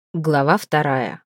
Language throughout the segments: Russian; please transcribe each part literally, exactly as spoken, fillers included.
Глава вторая.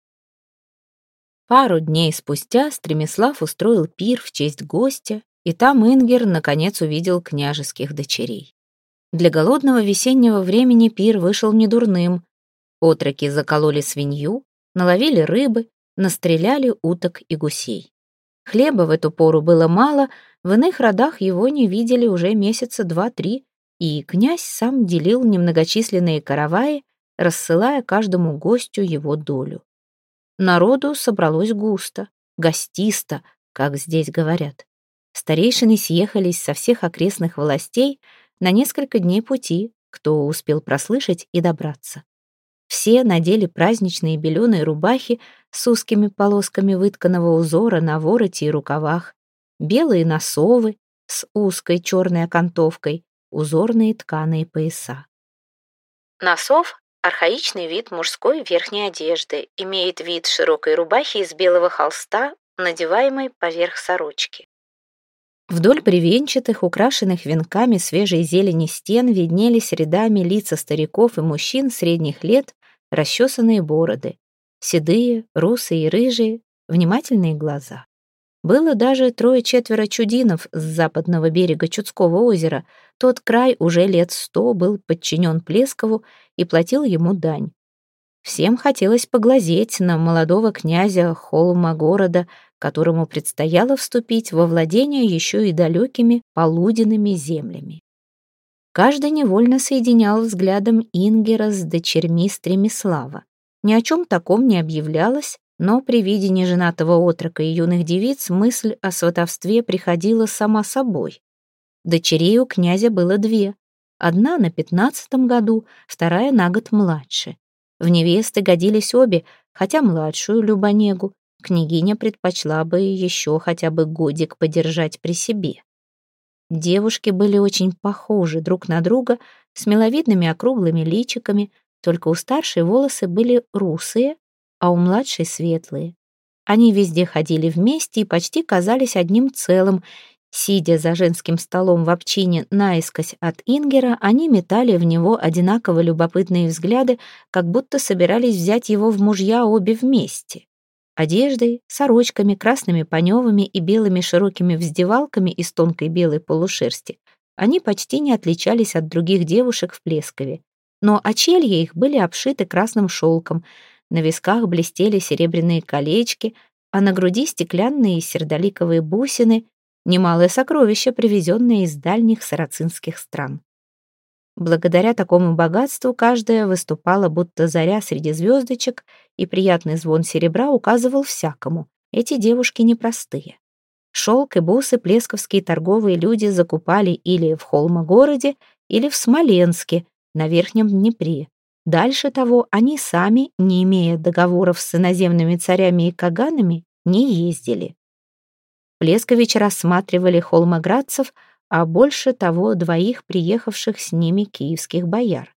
Пару дней спустя Стремислав устроил пир в честь гостя, и там Ингер наконец увидел княжеских дочерей. Для голодного весеннего времени пир вышел недурным. Отроки закололи свинью, наловили рыбы, настреляли уток и гусей. Хлеба в эту пору было мало, в иных родах его не видели уже месяца два-три, и князь сам делил немногочисленные караваи, рассылая каждому гостю его долю. Народу собралось густо, гостисто, как здесь говорят. Старейшины съехались со всех окрестных властей на несколько дней пути, кто успел прослышать и добраться. Все надели праздничные беленые рубахи с узкими полосками вытканного узора на вороте и рукавах, белые носовы с узкой черной окантовкой, узорные тканые пояса. Носов — архаичный вид мужской верхней одежды, имеет вид широкой рубахи из белого холста, надеваемой поверх сорочки. Вдоль бревенчатых, украшенных венками свежей зелени стен виднелись рядами лица стариков и мужчин средних лет, расчесанные бороды, седые, русые и рыжие, внимательные глаза. Было даже трое-четверо чудинов с западного берега Чудского озера. Тот край уже лет сто был подчинен Плескову и платил ему дань. Всем хотелось поглазеть на молодого князя холма города, которому предстояло вступить во владение еще и далекими полуденными землями. Каждый невольно соединял взглядом Ингера с дочерьми Стремислава. Ни о чем таком не объявлялось, но при виде неженатого отрока и юных девиц мысль о сватовстве приходила сама собой. Дочерей у князя было две. Одна на пятнадцатом году, вторая на год младше. В невесты годились обе, хотя младшую, Любонегу, княгиня предпочла бы еще хотя бы годик подержать при себе. Девушки были очень похожи друг на друга, с миловидными округлыми личиками, только у старшей волосы были русые, а у младшей светлые. Они везде ходили вместе и почти казались одним целым. Сидя за женским столом в общине наискось от Ингера, они метали в него одинаково любопытные взгляды, как будто собирались взять его в мужья обе вместе. Одеждой, сорочками, красными паневами и белыми широкими вздевалками из тонкой белой полушерсти они почти не отличались от других девушек в Плескове. Но очелья их были обшиты красным шелком, на висках блестели серебряные колечки, а на груди стеклянные сердоликовые бусины, немалое сокровище, привезенное из дальних сарацинских стран. Благодаря такому богатству каждая выступала будто заря среди звездочек, и приятный звон серебра указывал всякому: эти девушки непростые. Шелк и бусы плесковские торговые люди закупали или в Холмогороде, или в Смоленске, на Верхнем Днепре. Дальше того они сами, не имея договоров с иноземными царями и каганами, не ездили. Плесковичи рассматривали холмоградцев, а больше того двоих приехавших с ними киевских бояр.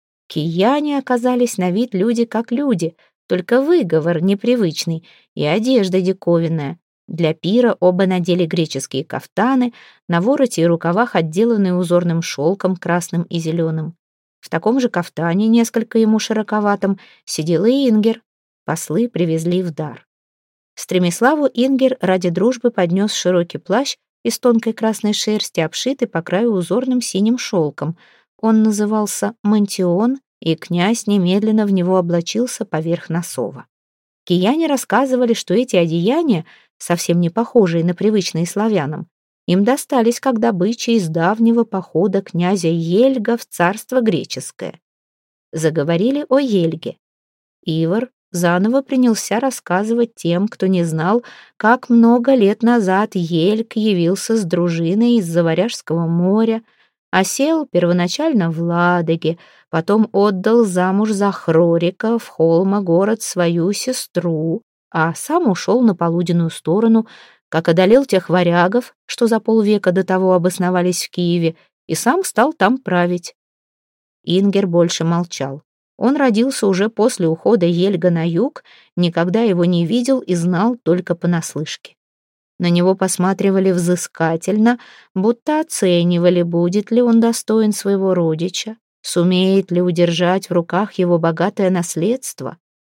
Кияне оказались на вид люди как люди, только выговор непривычный и одежда диковинная. Для пира оба надели греческие кафтаны, на вороте и рукавах отделанные узорным шелком красным и зеленым. В таком же кафтане, несколько ему широковатом, сидел и Ингер. Послы привезли в дар. Стремиславу Ингер ради дружбы поднес широкий плащ из тонкой красной шерсти, обшитый по краю узорным синим шелком. Он назывался мантион, и князь немедленно в него облачился поверх носова. Кияне рассказывали, что эти одеяния, совсем не похожие на привычные славянам, им достались как добыча из давнего похода князя Ельга в царство греческое. Заговорили о Ельге. Ивар заново принялся рассказывать тем, кто не знал, как много лет назад Ельг явился с дружиной из-за Варяжского моря, осел первоначально в Ладоге, потом отдал замуж за Хрорика в Холмогород свою сестру, а сам ушел на полуденную сторону, как одолел тех варягов, что за полвека до того обосновались в Киеве, и сам стал там править. Ингер больше молчал. Он родился уже после ухода Ельга на юг, никогда его не видел и знал только понаслышке. На него посматривали взыскательно, будто оценивали, будет ли он достоин своего родича, сумеет ли удержать в руках его богатое наследство.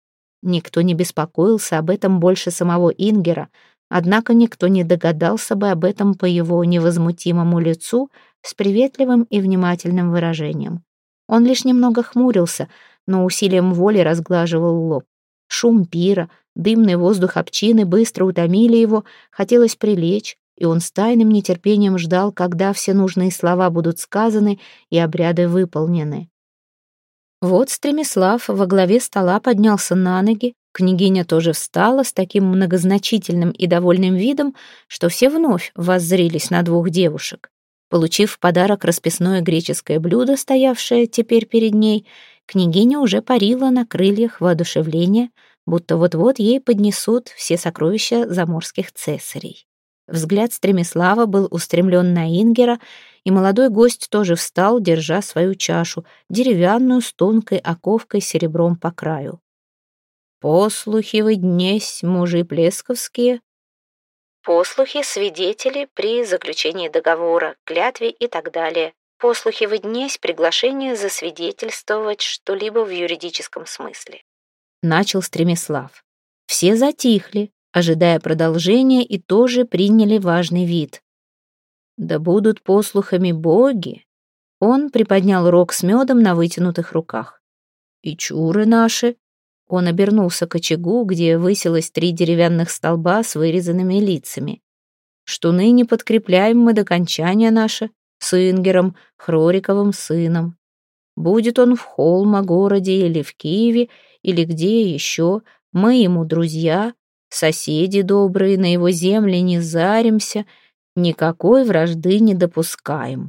Никто не беспокоился об этом больше самого Ингера, однако никто не догадался бы об этом по его невозмутимому лицу с приветливым и внимательным выражением. Он лишь немного хмурился, но усилием воли разглаживал лоб. Шум пира, дымный воздух общины быстро утомили его, хотелось прилечь, и он с тайным нетерпением ждал, когда все нужные слова будут сказаны и обряды выполнены. Вот Стремислав во главе стола поднялся на ноги, княгиня тоже встала с таким многозначительным и довольным видом, что все вновь воззрились на двух девушек. Получив в подарок расписное греческое блюдо, стоявшее теперь перед ней, княгиня уже парила на крыльях воодушевления, будто вот-вот ей поднесут все сокровища заморских цесарей. Взгляд Стремислава был устремлен на Ингера, и молодой гость тоже встал, держа свою чашу, деревянную с тонкой оковкой серебром по краю. «Послухи вы днесь, мужи плесковские». Послухи, свидетели при заключении договора, клятве и так далее. Послухи вы днесь, приглашение засвидетельствовать что-либо в юридическом смысле. Начал Стремислав. Все затихли, ожидая продолжения, и тоже приняли важный вид. «Да будут послухами боги!» Он приподнял рог с медом на вытянутых руках. «И чуры наши!» Он обернулся к очагу, где высилось три деревянных столба с вырезанными лицами. «Что ныне подкрепляем мы до кончания наше с Ингером, Хрориковым сыном. Будет он в Холма-городе или в Киеве, или где еще, мы ему друзья, соседи добрые, на его земли не заримся, никакой вражды не допускаем.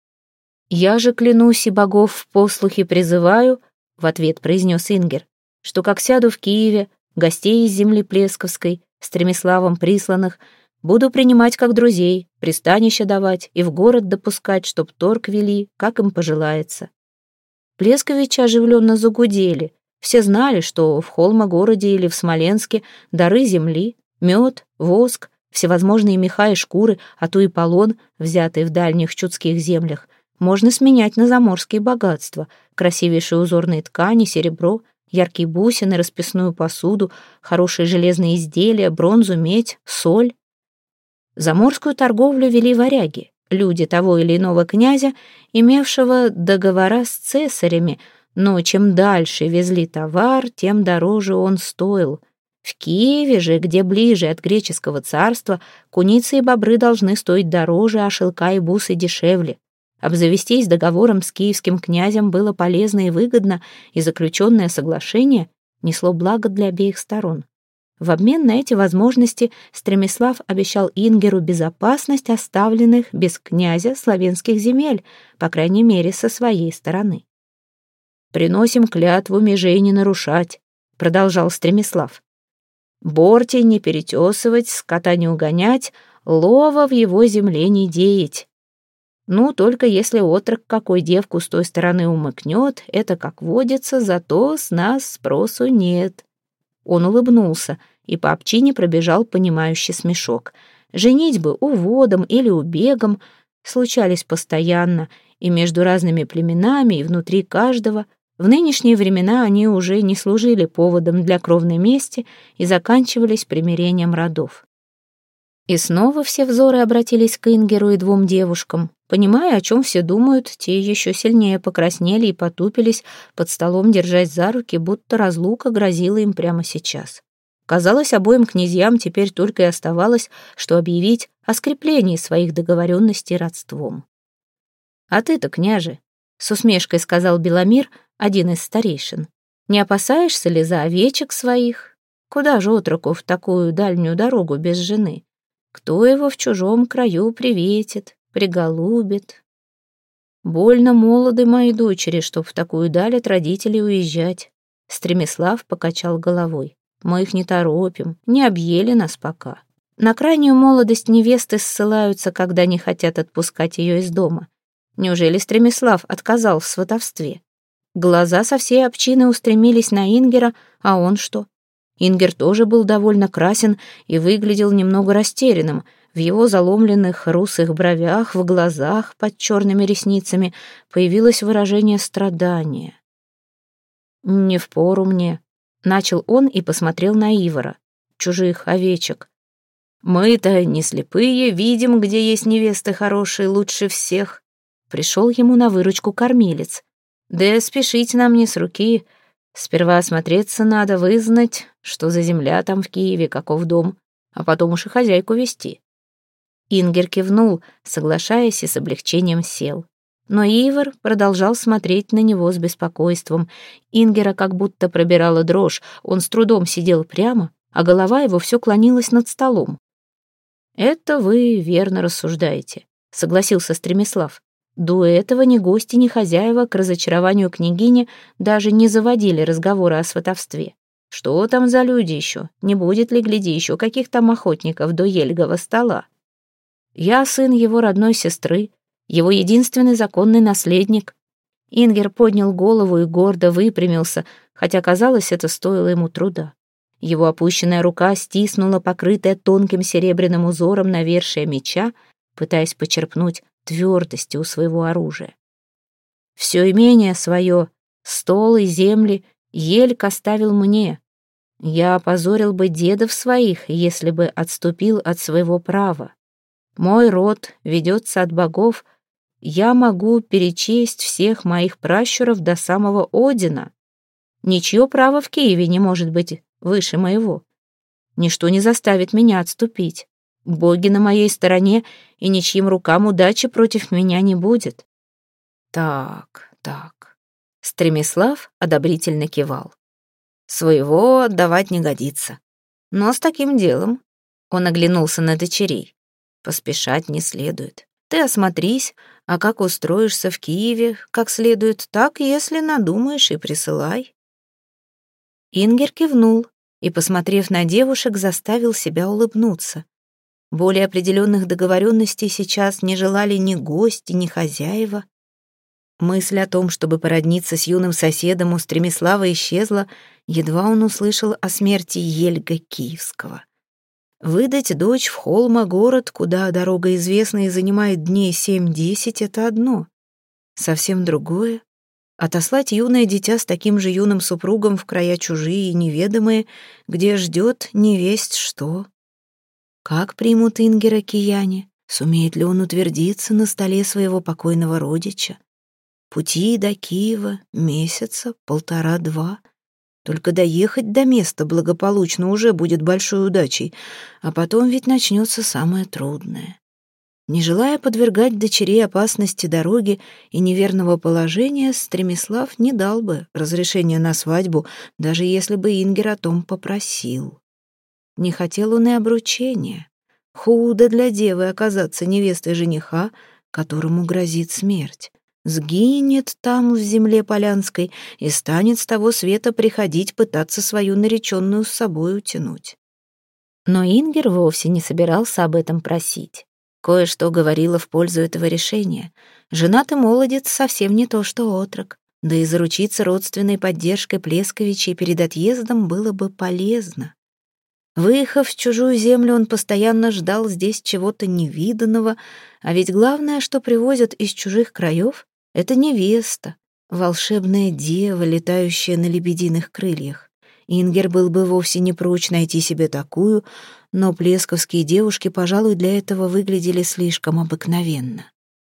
Я же клянусь и богов в послухе призываю, — в ответ произнес Ингер, — что как сяду в Киеве, гостей из земли Плесковской, Стремиславом присланных, буду принимать как друзей, пристанище давать и в город допускать, чтоб торг вели, как им пожелается». Плесковичи оживленно загудели. Все знали, что в Холма-городе или в Смоленске дары земли, мед, воск, всевозможные меха и шкуры, а то и полон, взятый в дальних чудских землях, можно сменять на заморские богатства, красивейшие узорные ткани, серебро, яркие бусины, расписную посуду, хорошие железные изделия, бронзу, медь, соль. Заморскую торговлю вели варяги, люди того или иного князя, имевшего договора с цесарями, но чем дальше везли товар, тем дороже он стоил. В Киеве же, где ближе от греческого царства, куницы и бобры должны стоить дороже, а шелка и бусы дешевле. Обзавестись договором с киевским князем было полезно и выгодно, и заключенное соглашение несло благо для обеих сторон. В обмен на эти возможности Стремислав обещал Ингеру безопасность оставленных без князя славянских земель, по крайней мере, со своей стороны. «Приносим клятву межей не нарушать», — продолжал Стремислав. «Бортей не перетесывать, скота не угонять, лова в его земле не деять. Ну, только если отрок какой девку с той стороны умыкнет, это как водится, зато с нас спросу нет». Он улыбнулся, и по общине пробежал понимающий смешок. Женитьбы уводом или убегом случались постоянно, и между разными племенами, и внутри каждого. В нынешние времена они уже не служили поводом для кровной мести и заканчивались примирением родов. И снова все взоры обратились к Ингеру и двум девушкам. Понимая, о чем все думают, те еще сильнее покраснели и потупились, под столом держась за руки, будто разлука грозила им прямо сейчас. Казалось, обоим князьям теперь только и оставалось, что объявить о скреплении своих договоренностей родством. «А ты-то, княже», — с усмешкой сказал Беломир, один из старейшин, «не опасаешься ли за овечек своих? Куда же отроку в такую дальнюю дорогу без жены? Кто его в чужом краю приветит, приголубит? Больно молоды мои дочери, чтоб в такую даль от родителей уезжать». Стремислав покачал головой. «Мы их не торопим, не объели нас пока. На крайнюю молодость невесты ссылаются, когда не хотят отпускать ее из дома. Неужели Стремислав отказал в сватовстве? Глаза со всей общины устремились на Ингера, а он что? Ингер тоже был довольно красен и выглядел немного растерянным. В его заломленных русых бровях, в глазах под черными ресницами появилось выражение страдания. «Не впору мне», Начал он и посмотрел на Ивара, чужих овечек. «Мы-то не слепые, видим, где есть невесты хорошие лучше всех». Пришел ему на выручку кормилец. «Да спешить нам не с руки. Сперва осмотреться надо, вызнать, что за земля там в Киеве, каков дом, а потом уж и хозяйку вести». Ингер кивнул, соглашаясь, и с облегчением сел. Но Ивар продолжал смотреть на него с беспокойством. Ингера как будто пробирала дрожь, он с трудом сидел прямо, а голова его все клонилась над столом. «Это вы верно рассуждаете», — согласился Стремислав. До этого ни гости, ни хозяева к разочарованию княгини даже не заводили разговоры о сватовстве. Что там за люди еще? Не будет ли, гляди, еще каких там охотников до Ельгова стола? Я сын его родной сестры, его единственный законный наследник. Ингер поднял голову и гордо выпрямился, хотя, казалось, это стоило ему труда. Его опущенная рука стиснула покрытая тонким серебряным узором навершие меча, пытаясь почерпнуть твердости у своего оружия. Все имение свое, стол и земли, Ельг оставил мне. Я опозорил бы дедов своих, если бы отступил от своего права. Мой род ведется от богов, я могу перечесть всех моих пращуров до самого Одина. Ничье право в Киеве не может быть выше моего. Ничто не заставит меня отступить. Боги на моей стороне, и ничьим рукам удачи против меня не будет. Так, так. Стремислав одобрительно кивал. Своего отдавать не годится. Но с таким делом, он оглянулся на дочерей, поспешать не следует. Ты осмотрись, а как устроишься в Киеве, как следует, так, если надумаешь, и присылай. Ингер кивнул и, посмотрев на девушек, заставил себя улыбнуться. Более определенных договоренностей сейчас не желали ни гости, ни хозяева. Мысль о том, чтобы породниться с юным соседом, у Стремислава исчезла, едва он услышал о смерти Ельга Киевского. Выдать дочь в Холма-город, куда дорога известна и занимает дней семь-десять, — это одно. Совсем другое — отослать юное дитя с таким же юным супругом в края чужие и неведомые, где ждет невесть что. Как примут Ингера кияне? Сумеет ли он утвердиться на столе своего покойного родича? Пути до Киева месяца, полтора-два. Только доехать до места благополучно уже будет большой удачей, а потом ведь начнется самое трудное. Не желая подвергать дочерей опасности дороги и неверного положения, Стремислав не дал бы разрешения на свадьбу, даже если бы Ингер о том попросил. Не хотел он и обручения. Худо для девы оказаться невестой жениха, которому грозит смерть. Сгинет там в земле полянской и станет с того света приходить пытаться свою нареченную с собой утянуть. Но Ингер вовсе не собирался об этом просить. Кое-что говорило в пользу этого решения. Женатый молодец совсем не то, что отрок. Да и заручиться родственной поддержкой Плесковичей перед отъездом было бы полезно. Выехав в чужую землю, он постоянно ждал здесь чего-то невиданного, а ведь главное, что привозят из чужих краев, — это невеста, волшебная дева, летающая на лебединых крыльях. Ингер был бы вовсе не прочь найти себе такую, но плесковские девушки, пожалуй, для этого выглядели слишком обыкновенно.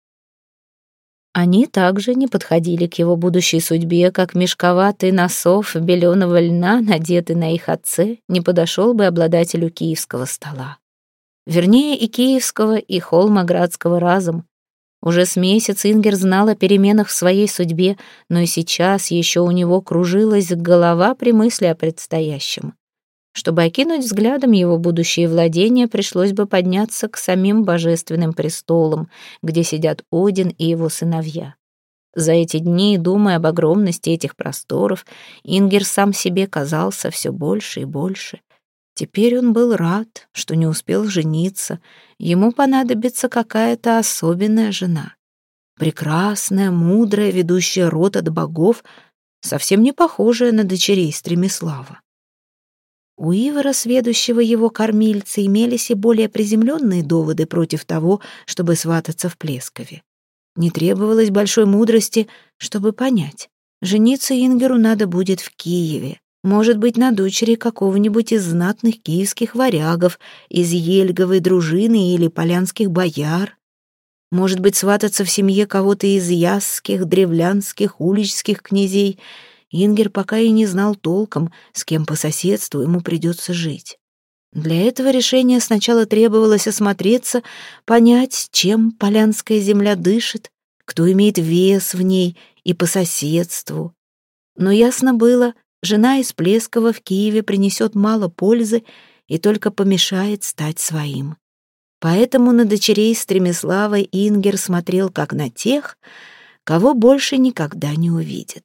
Они также не подходили к его будущей судьбе, как мешковатый носов беленого льна, надетый на их отце, не подошел бы обладателю киевского стола. Вернее, и киевского, и холмоградского разом. Уже с месяц Ингер знал о переменах в своей судьбе, но и сейчас еще у него кружилась голова при мысли о предстоящем. Чтобы окинуть взглядом его будущие владения, пришлось бы подняться к самим божественным престолам, где сидят Один и его сыновья. За эти дни, думая об огромности этих просторов, Ингер сам себе казался все больше и больше. Теперь он был рад, что не успел жениться. Ему понадобится какая-то особенная жена. Прекрасная, мудрая, ведущая род от богов, совсем не похожая на дочерей Стремислава. У Ивара, сведущего его кормильца, имелись и более приземленные доводы против того, чтобы свататься в Плескове. Не требовалось большой мудрости, чтобы понять. Жениться Ингеру надо будет в Киеве, Может быть, на дочери какого-нибудь из знатных киевских варягов, из ельговой дружины или полянских бояр. Может быть, свататься в семье кого-то из ясских, древлянских, уличских князей. Ингер пока и не знал толком, с кем по соседству ему придется жить. Для этого решения сначала требовалось осмотреться, понять, чем полянская земля дышит, кто имеет вес в ней и по соседству. Но ясно было, жена из Плескова в Киеве принесет мало пользы и только помешает стать своим. Поэтому на дочерей Стремислава Ингер смотрел как на тех, кого больше никогда не увидит.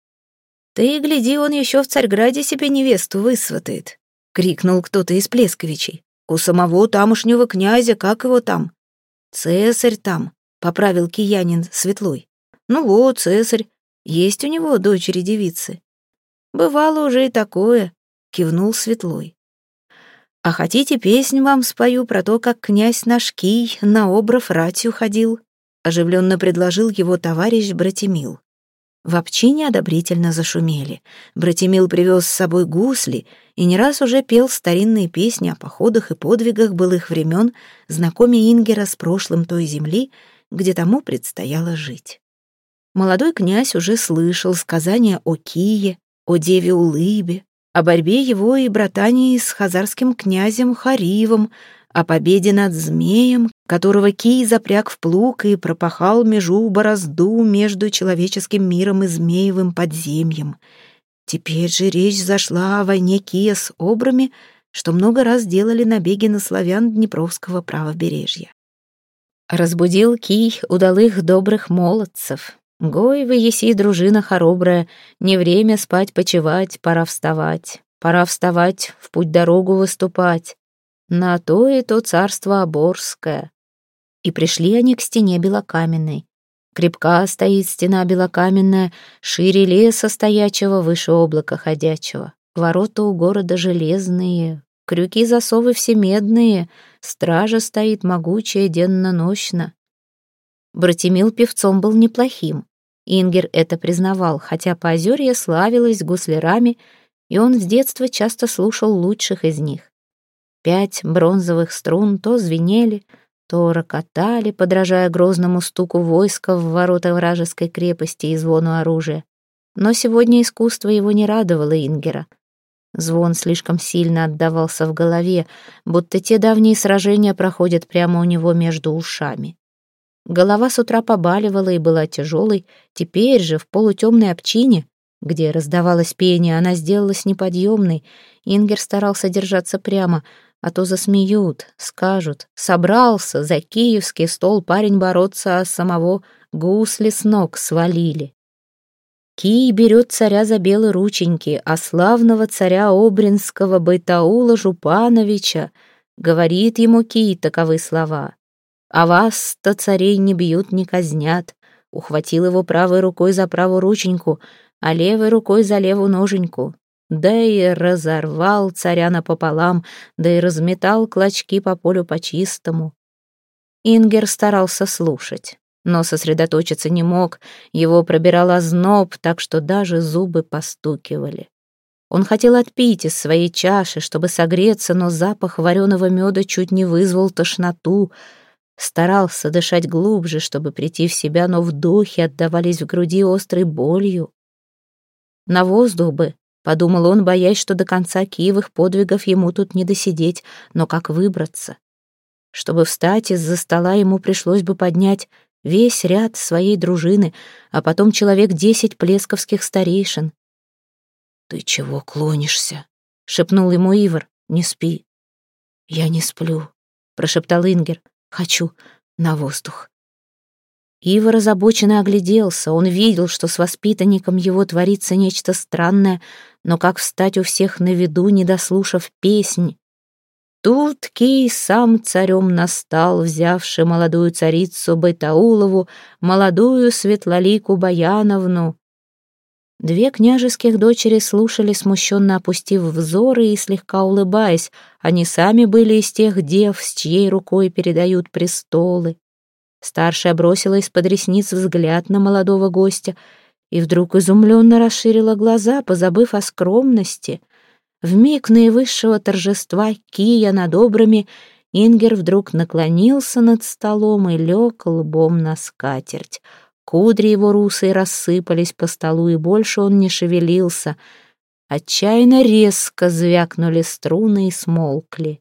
«Ты, гляди, он еще в Царьграде себе невесту высватает», — крикнул кто-то из Плесковичей. «У самого тамошнего князя, как его там?» «Цесарь там», — поправил киянин Светлой. «Ну вот, цесарь, есть у него дочери-девицы». «Бывало уже и такое», — кивнул Светлой. «А хотите, песнь вам спою про то, как князь наш Кий на обров ратью ходил?» — оживленно предложил его товарищ Братимил. В общине одобрительно зашумели. Братимил привез с собой гусли и не раз уже пел старинные песни о походах и подвигах былых времен, знакомя Ингера с прошлым той земли, где тому предстояло жить. Молодой князь уже слышал сказания о Кие, о деве Улыбе, о борьбе его и братании с хазарским князем Харивом, о победе над змеем, которого Кий запряг в плуг и пропахал межу борозду между человеческим миром и змеевым подземьем. Теперь же речь зашла о войне Кия с обрами, что много раз делали набеги на славян Днепровского правобережья. Разбудил Кий удалых добрых молодцев. «Гой, вы еси, дружина хоробрая, не время спать-почевать, пора вставать, пора вставать, в путь-дорогу выступать. На то и то царство Оборское». И пришли они к стене белокаменной. Крепка стоит стена белокаменная, шире леса стоячего, выше облака ходячего. Ворота у города железные, крюки засовы все медные, стража стоит могучая денно-нощно. Братимил певцом был неплохим. Ингер это признавал, хотя Поозерье славилось гуслярами, и он с детства часто слушал лучших из них. Пять бронзовых струн то звенели, то рокотали, подражая грозному стуку войска в ворота вражеской крепости и звону оружия. Но сегодня искусство его не радовало Ингера. Звон слишком сильно отдавался в голове, будто те давние сражения проходят прямо у него между ушами. Голова с утра побаливала и была тяжелой, теперь же в полутемной общине, где раздавалось пение, она сделалась неподъемной. Ингер старался держаться прямо, а то засмеют, скажут: собрался за киевский стол парень бороться, а самого гусли с ног свалили. Кий берет царя за белые рученьки, а славного царя Обринского Байтаула Жупановича, говорит ему Кий таковы слова: «А вас-то царей не бьют, не казнят». Ухватил его правой рукой за правую рученьку, а левой рукой за левую ноженьку. Да и разорвал царя напополам, да и разметал клочки по полю по-чистому. Ингер старался слушать, но сосредоточиться не мог, его пробирал озноб, так что даже зубы постукивали. Он хотел отпить из своей чаши, чтобы согреться, но запах вареного меда чуть не вызвал тошноту. Старался дышать глубже, чтобы прийти в себя, но вдохи отдавались в груди острой болью. «На воздух бы», — подумал он, боясь, что до конца Киевых подвигов ему тут не досидеть, но как выбраться? Чтобы встать из-за стола, ему пришлось бы поднять весь ряд своей дружины, а потом человек десять плесковских старейшин. «Ты чего клонишься?» — шепнул ему Ивар. «Не спи». «Я не сплю», — прошептал Ингер. «Хочу на воздух». Ивар озабоченно огляделся. Он видел, что с воспитанником его творится нечто странное, но как встать у всех на виду, не дослушав песнь? Тут Кий сам царем настал, взявши молодую царицу Байтаулову, молодую Светлолику Баяновну. Две княжеских дочери слушали, смущенно опустив взоры и слегка улыбаясь. Они сами были из тех дев, с чьей рукой передают престолы. Старшая бросила из-под ресниц взгляд на молодого гостя и вдруг изумленно расширила глаза, позабыв о скромности. Вмиг наивысшего торжества кия над обрами Ингер вдруг наклонился над столом и лег лбом на скатерть. Кудри его русые рассыпались по столу, и больше он не шевелился. Отчаянно резко звякнули струны и смолкли.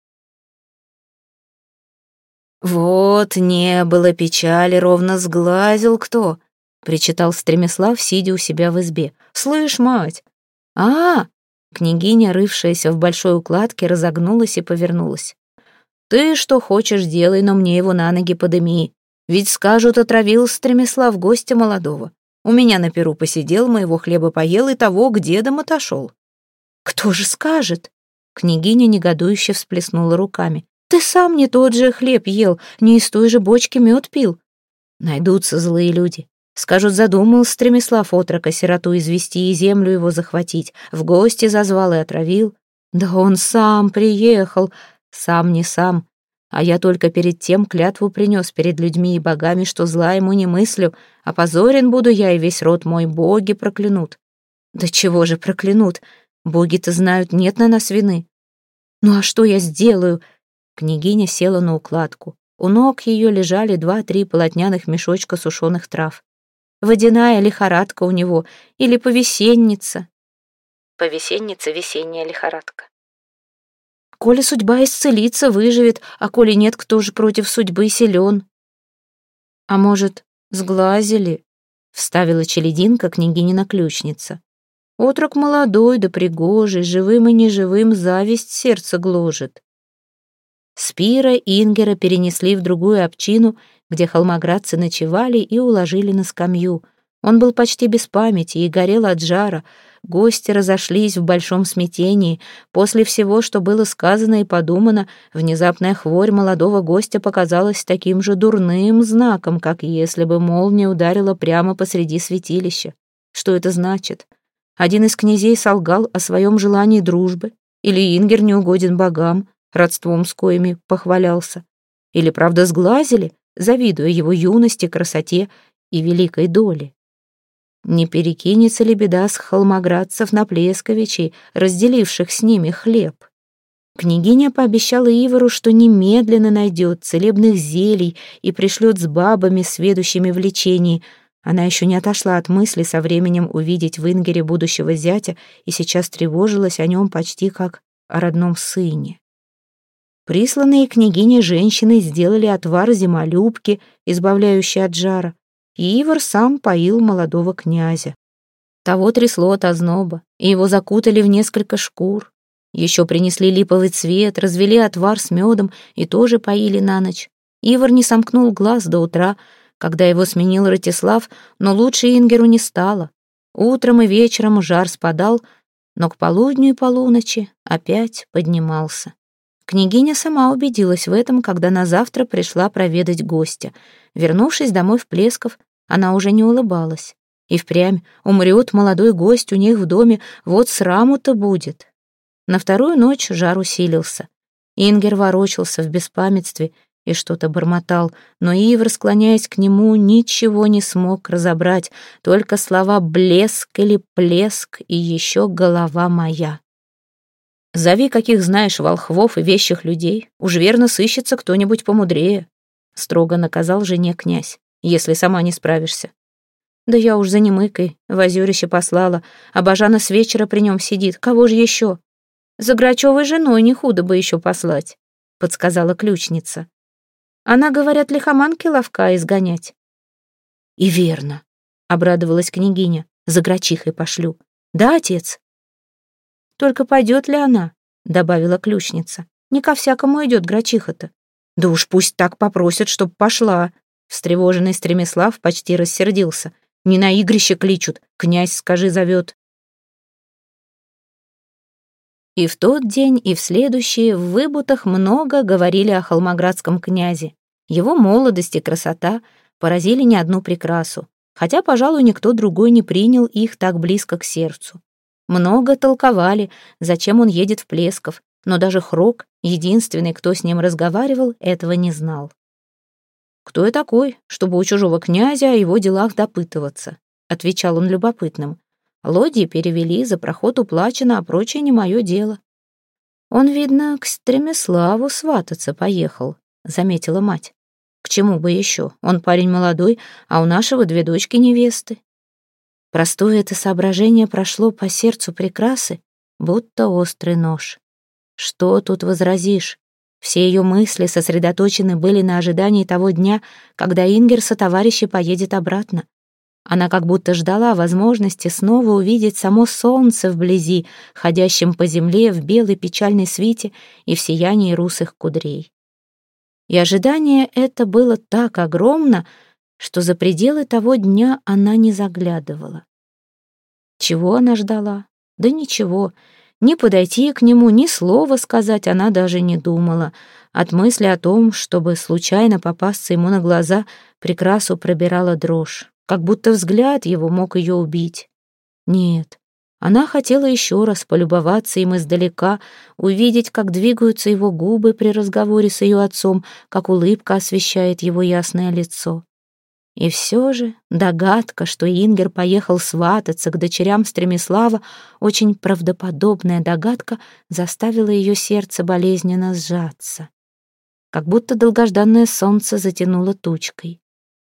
«Вот не было печали, ровно сглазил кто», — причитал Стремислав, сидя у себя в избе. «Слышь, мать!» «А!» — княгиня, рывшаяся в большой укладке, разогнулась и повернулась. «Ты что хочешь, делай, но мне его на ноги подыми. Ведь скажут, отравил Стремислав гостя молодого. У меня на перу посидел, моего хлеба поел и того к дедам отошел». «Кто же скажет?» Княгиня негодующе всплеснула руками. «Ты сам не тот же хлеб ел, не из той же бочки мед пил». Найдутся злые люди. Скажут, задумал Стремислав отрока-сироту извести и землю его захватить. В гости зазвал и отравил. Да он сам приехал. Сам не сам. А я только перед тем клятву принес перед людьми и богами, что зла ему не мыслю. Опозорен буду я, и весь род мой боги проклянут. Да чего же проклянут? Боги-то знают, нет на нас вины. Ну а что я сделаю? Княгиня села на укладку. У ног ее лежали два-три полотняных мешочка сушеных трав. Водяная лихорадка у него или повесенница. Повесенница — весенняя лихорадка. Коли судьба исцелится, выживет, а коли нет, кто же против судьбы силен? А может, сглазили? Вставила челядинка, княгинина ключница. Отрок молодой да пригожий, живым и неживым зависть сердце гложет. Спира и Ингера перенесли в другую общину, где холмоградцы ночевали, и уложили на скамью. Он был почти без памяти и горел от жара. Гости разошлись в большом смятении. После всего, что было сказано и подумано, внезапная хворь молодого гостя показалась таким же дурным знаком, как если бы молния ударила прямо посреди святилища. Что это значит? Один из князей солгал о своем желании дружбы? Или Ингер не угоден богам, родством с коими похвалялся? Или правда сглазили, завидуя его юности, красоте и великой доле? Не перекинется ли беда с холмоградцев на плесковичей, разделивших с ними хлеб? Княгиня пообещала Ивору, что немедленно найдет целебных зелий и пришлет с бабами, сведущими в лечении. Она еще не отошла от мысли со временем увидеть в Ингере будущего зятя и сейчас тревожилась о нем почти как о родном сыне. Присланные княгиней женщины сделали отвар зимолюбки, избавляющий от жара, и Ивар сам поил молодого князя. Того трясло от озноба, и его закутали в несколько шкур. Еще принесли липовый цвет, развели отвар с медом и тоже поили на ночь. Ивар не сомкнул глаз до утра, когда его сменил Ратислав, но лучше Ингеру не стало. Утром и вечером жар спадал, но к полудню и полуночи опять поднимался. Княгиня сама убедилась в этом, когда на завтра пришла проведать гостя. Вернувшись домой в Плесков, она уже не улыбалась. И впрямь умрет молодой гость у них в доме, вот сраму-то будет. На вторую ночь жар усилился. Ингер ворочался в беспамятстве и что-то бормотал, но Ивар, склоняясь к нему, ничего не смог разобрать, только слова «блеск» или «плеск» и еще «голова моя». «Зови, каких знаешь, волхвов и вещих людей, уж верно сыщется кто-нибудь помудрее», — строго наказал жене князь, «если сама не справишься». «Да я уж за Немыкой в озерище послала, а Бажана с вечера при нем сидит, кого же еще?» «За Грачевой женой не худо бы еще послать», — подсказала ключница. «Она, говорят, лихоманки ловка изгонять». «И верно», — обрадовалась княгиня, — «за Грачихой пошлю». «Да, отец?» «Только пойдет ли она?» — добавила ключница. «Не ко всякому идет Грачиха-то». «Да уж пусть так попросят, чтоб пошла». Встревоженный Стремислав почти рассердился. «Не на игрище кличут, князь, скажи, зовет». И в тот день, и в следующие в выбутах много говорили о холмоградском князе. Его молодость и красота поразили не одну прекрасу, хотя, пожалуй, никто другой не принял их так близко к сердцу. Много толковали, зачем он едет в Плесков, но даже Хрок, единственный, кто с ним разговаривал, этого не знал. Кто я такой, чтобы у чужого князя о его делах допытываться? отвечал он любопытным. «Лодьи перевели, за проход уплачено, а прочее не мое дело». «Он, видно, к Стремиславу свататься поехал», — заметила мать. «К чему бы еще? Он парень молодой, а у нашего две дочки невесты». Простое это соображение прошло по сердцу Прекрасы, будто острый нож. Что тут возразишь? Все ее мысли сосредоточены были на ожидании того дня, когда Ингер со товарищи поедет обратно. Она как будто ждала возможности снова увидеть само солнце вблизи, ходящим по земле в белой печальной свите и в сиянии русых кудрей. И ожидание это было так огромно, что за пределы того дня она не заглядывала. Чего она ждала? Да ничего. Ни подойти к нему, ни слова сказать она даже не думала. От мысли о том, чтобы случайно попасться ему на глаза, Прекрасу пробирала дрожь, как будто взгляд его мог ее убить. Нет, она хотела еще раз полюбоваться им издалека, увидеть, как двигаются его губы при разговоре с ее отцом, как улыбка освещает его ясное лицо. И все же догадка, что Ингер поехал свататься к дочерям Стремислава, очень правдоподобная догадка, заставила ее сердце болезненно сжаться. Как будто долгожданное солнце затянуло тучкой.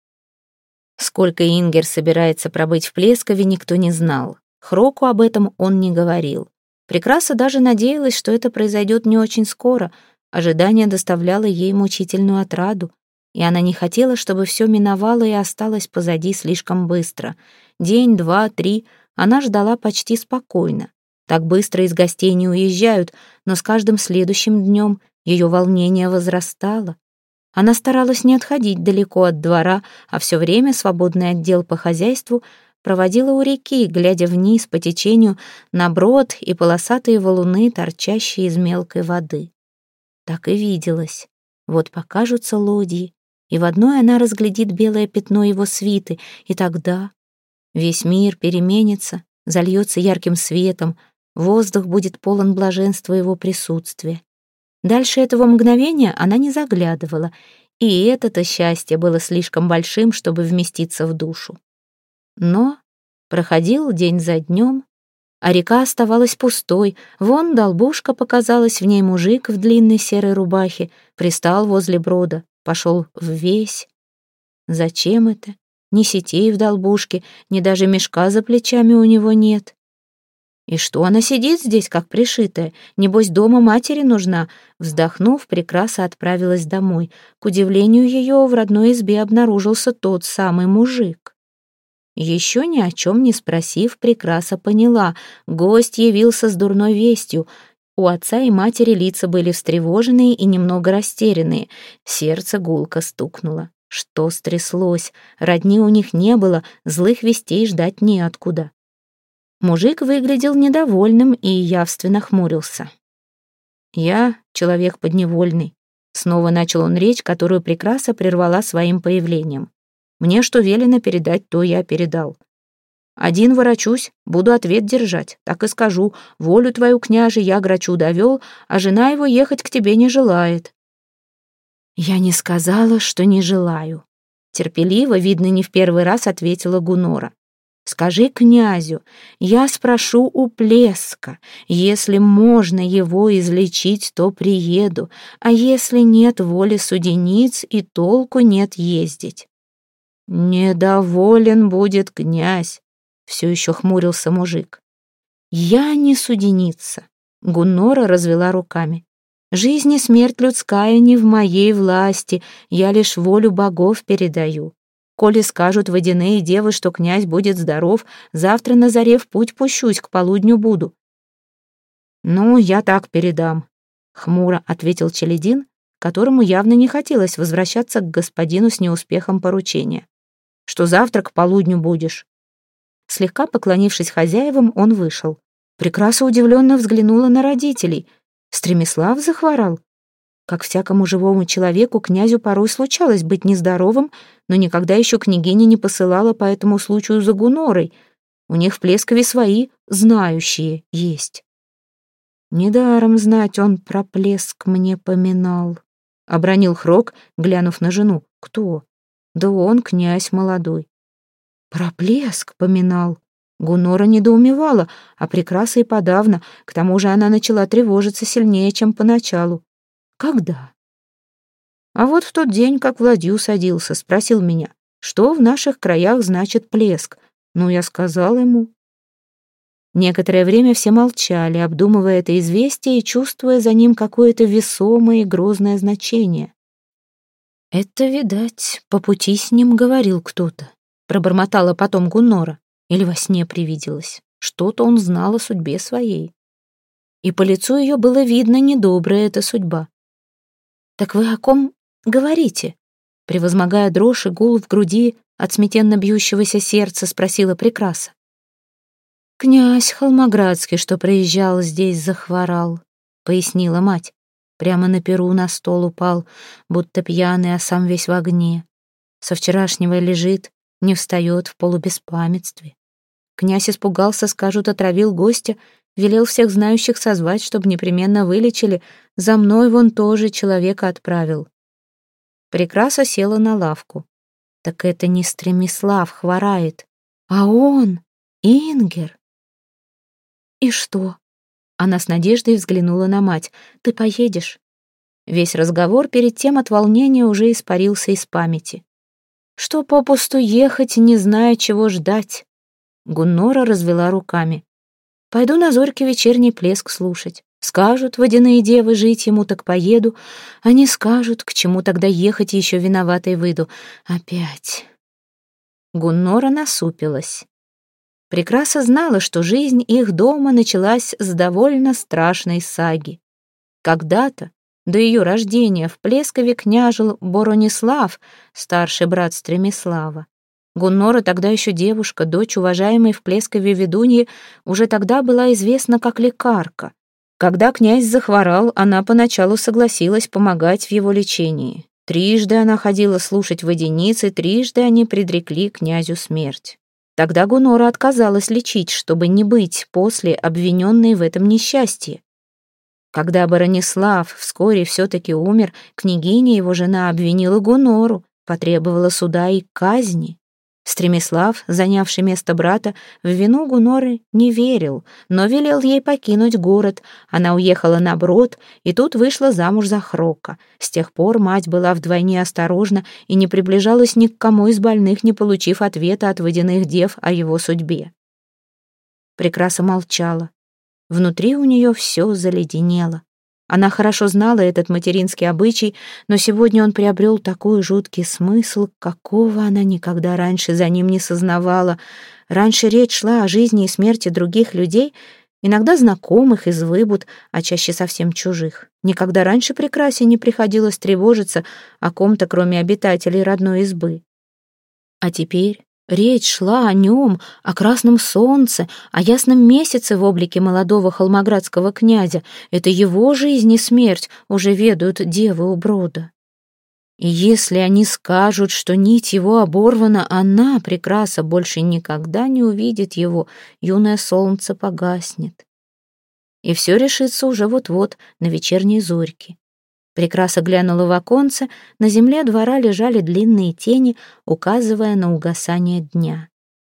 Сколько Ингер собирается пробыть в Плескове, никто не знал. Хроку об этом он не говорил. Прекраса даже надеялась, что это произойдет не очень скоро. Ожидание доставляло ей мучительную отраду. И она не хотела, чтобы все миновало и осталось позади слишком быстро. День, два, три она ждала почти спокойно. Так быстро из гостей не уезжают, но с каждым следующим днем ее волнение возрастало. Она старалась не отходить далеко от двора, а все время свободный отдел по хозяйству проводила у реки, глядя вниз по течению на брод и полосатые валуны, торчащие из мелкой воды. Так и виделось. Вот покажутся лодьи, и в одной она разглядит белое пятно его свиты, и тогда весь мир переменится, зальется ярким светом, воздух будет полон блаженства его присутствия. Дальше этого мгновения она не заглядывала, и это-то счастье было слишком большим, чтобы вместиться в душу. Но проходил день за днем, а река оставалась пустой. Вон долбушка показалась, в ней мужик в длинной серой рубахе, пристал возле брода, пошел ввесь. Зачем это? Ни сетей в долбушке, ни даже мешка за плечами у него нет. И что она сидит здесь, как пришитая? Небось, дома матери нужна. Вздохнув, Прекраса отправилась домой. К удивлению ее, в родной избе обнаружился тот самый мужик. Еще ни о чем не спросив, Прекраса поняла. Гость явился с дурной вестью. У отца и матери лица были встревоженные и немного растерянные. Сердце гулко стукнуло. Что стряслось? Родни у них не было, злых вестей ждать неоткуда. Мужик выглядел недовольным и явственно хмурился. «Я человек подневольный», — снова начал он речь, которую Прекраса прервала своим появлением. «Мне что велено передать, то я передал. Один ворочусь, буду ответ держать, так и скажу, волю твою, княже, я грачу довел, а жена его ехать к тебе не желает». «Я не сказала, что не желаю», — терпеливо, видно, не в первый раз ответила Гунора. «Скажи князю, я спрошу у Плеска, если можно его излечить, то приеду, а если нет воли судениц и толку нет ездить». «Недоволен будет князь», — все еще хмурился мужик. «Я не суденица», — Гуннора развела руками. «Жизнь и смерть людская не в моей власти, я лишь волю богов передаю. Коли скажут водяные девы, что князь будет здоров, завтра на заре в путь пущусь, к полудню буду». «Ну, я так передам», — хмуро ответил Челядин, которому явно не хотелось возвращаться к господину с неуспехом поручения. «Что завтра к полудню будешь». Слегка поклонившись хозяевам, он вышел. Прекраса удивленно взглянула на родителей. Стремислав захворал. Как всякому живому человеку, князю порой случалось быть нездоровым, но никогда еще княгиня не посылала по этому случаю за Гунорой. У них в Плескове свои знающие есть. «Недаром знать он про Плеск мне поминал», — обронил Хрок, глянув на жену. «Кто?» «Да он, князь молодой». Про плеск поминал. Гуннора недоумевала, а Прекраса и подавно. К тому же она начала тревожиться сильнее, чем поначалу. Когда? А вот в тот день, как в ладью садился, спросил меня, что в наших краях значит плеск. Ну, я сказал ему. Некоторое время все молчали, обдумывая это известие и чувствуя за ним какое-то весомое и грозное значение. «Это, видать, по пути с ним говорил кто-то», — пробормотала потом Гуннора. Или во сне привиделось. Что-то он знал о судьбе своей. И по лицу ее было видно недобрая эта судьба. «Так вы о ком говорите?» Превозмогая дрожь и гул в груди от смятенно бьющегося сердца, спросила Прекраса. «Князь Холмоградский, что проезжал здесь, захворал», — пояснила мать. Прямо на перу на стол упал, будто пьяный, а сам весь в огне. Со вчерашнего лежит, не встает в полубеспамятстве. Князь испугался, скажут, отравил гостя, велел всех знающих созвать, чтобы непременно вылечили. За мной вон тоже человека отправил. Прекраса села на лавку. Так это не Стремислав хворает, а он, Ингер. И что? Она с надеждой взглянула на мать. Ты поедешь? Весь разговор перед тем от волнения уже испарился из памяти. Что попусту ехать, не зная, чего ждать? Гуннора развела руками. Пойду на зорьке вечерний плеск слушать. Скажут водяные девы жить ему, так поеду. А не скажут, к чему тогда ехать, еще виноватой выйду. Опять. Гуннора насупилась. Прекраса знала, что жизнь их дома началась с довольно страшной саги. Когда-то, до ее рождения, в Плескове княжил Боронислав, старший брат Стремислава. Гуннора, тогда еще девушка, дочь уважаемой в Плескове ведуньи, уже тогда была известна как лекарка. Когда князь захворал, она поначалу согласилась помогать в его лечении. Трижды она ходила слушать водяницы, трижды они предрекли князю смерть. Тогда Гуннора отказалась лечить, чтобы не быть после обвиненной в этом несчастье. Когда Боронислав вскоре все-таки умер, княгиня, его жена, обвинила Гуннору, потребовала суда и казни. Стремислав, занявший место брата, в вину Гунноры не верил, но велел ей покинуть город. Она уехала на Брод, и тут вышла замуж за Хрока. С тех пор мать была вдвойне осторожна и не приближалась ни к кому из больных, не получив ответа от водяных дев о его судьбе. Прекраса молчала. Внутри у нее все заледенело. Она хорошо знала этот материнский обычай, но сегодня он приобрел такой жуткий смысл, какого она никогда раньше за ним не сознавала. Раньше речь шла о жизни и смерти других людей, иногда знакомых из выбуд, а чаще совсем чужих. Никогда раньше Прекрасе не приходилось тревожиться о ком-то, кроме обитателей родной избы. А теперь речь шла о нем, о красном солнце, о ясном месяце в облике молодого холмоградского князя. Это его жизнь и смерть уже ведают девы у Брода. И если они скажут, что нить его оборвана, она, Прекраса, больше никогда не увидит его, юное солнце погаснет. И все решится уже вот-вот на вечерней зорьке. Прекраса глянула в оконце, на земле двора лежали длинные тени, указывая на угасание дня.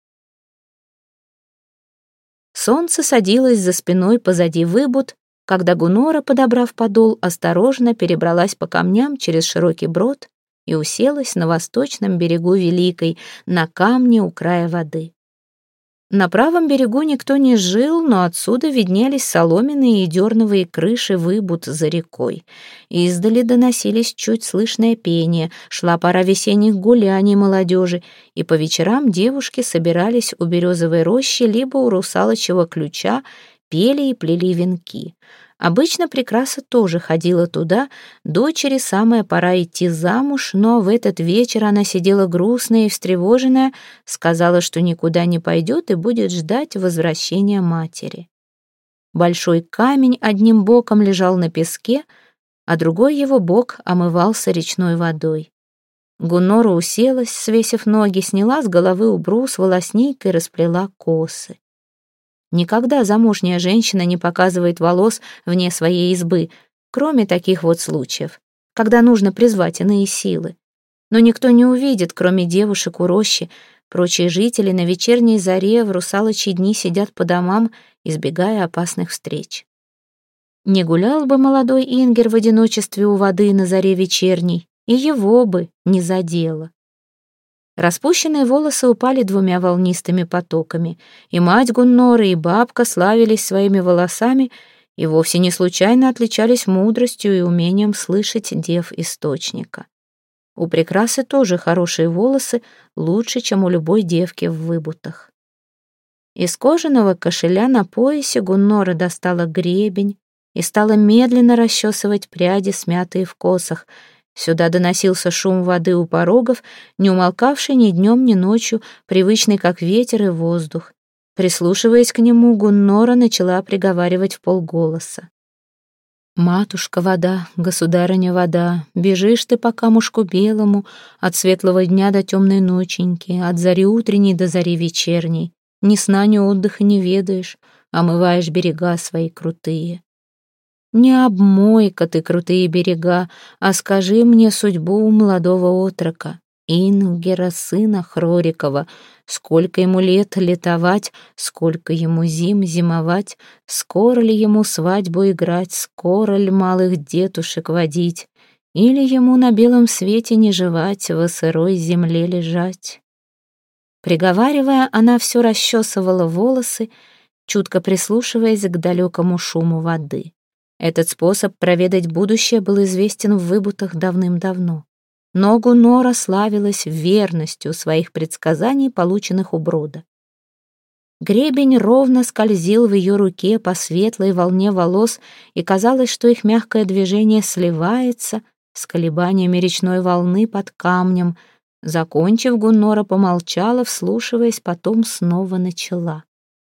Солнце садилось за спиной позади выбуд, когда Гуннора, подобрав подол, осторожно перебралась по камням через широкий брод и уселась на восточном берегу Великой, на камне у края воды. На правом берегу никто не жил, но отсюда виднелись соломенные и дерновые крыши выбуд за рекой. Издали доносились чуть слышное пение, шла пора весенних гуляний молодежи, и по вечерам девушки собирались у березовой рощи либо у русалочьего ключа, пели и плели венки. Обычно Прекраса тоже ходила туда, дочери самая пора идти замуж, но в этот вечер она сидела грустная и встревоженная, сказала, что никуда не пойдет и будет ждать возвращения матери. Большой камень одним боком лежал на песке, а другой его бок омывался речной водой. Гуннора уселась, свесив ноги, сняла с головы убрус волосник и расплела косы. Никогда замужняя женщина не показывает волос вне своей избы, кроме таких вот случаев, когда нужно призвать иные силы. Но никто не увидит, кроме девушек у рощи, Прочие жители на вечерней заре в русалочьи дни сидят по домам, избегая опасных встреч. Не гулял бы молодой Ингер в одиночестве у воды на заре вечерней, и его бы не задело. Распущенные волосы упали двумя волнистыми потоками, и мать Гунноры, и бабка славились своими волосами и вовсе не случайно отличались мудростью и умением слышать дев источника. У Прекрасы тоже хорошие волосы, лучше, чем у любой девки в выбутах. Из кожаного кошеля на поясе Гуннора достала гребень и стала медленно расчесывать пряди, смятые в косах. Сюда доносился шум воды у порогов, не умолкавший ни днем, ни ночью, привычный как ветер и воздух. Прислушиваясь к нему, Гуннора начала приговаривать вполголоса. «Матушка вода, государыня вода, бежишь ты по камушку белому, от светлого дня до темной ноченьки, от зари утренней до зари вечерней, ни сна, ни отдыха не ведаешь, омываешь берега свои крутые. Не обмой-ка ты крутые берега, а скажи мне судьбу молодого отрока, Ингера, сына Хрорикова, сколько ему лет летовать, сколько ему зим зимовать, скоро ли ему свадьбу играть, скоро ли малых детушек водить, или ему на белом свете не жевать, во сырой земле лежать». Приговаривая, она все расчесывала волосы, чутко прислушиваясь к далекому шуму воды. Этот способ проведать будущее был известен в выбутах давным-давно. Но Гуннора славилась верностью своих предсказаний, полученных у Брода. Гребень ровно скользил в ее руке по светлой волне волос, и казалось, что их мягкое движение сливается с колебаниями речной волны под камнем. Закончив, Гуннора помолчала, вслушиваясь, потом снова начала.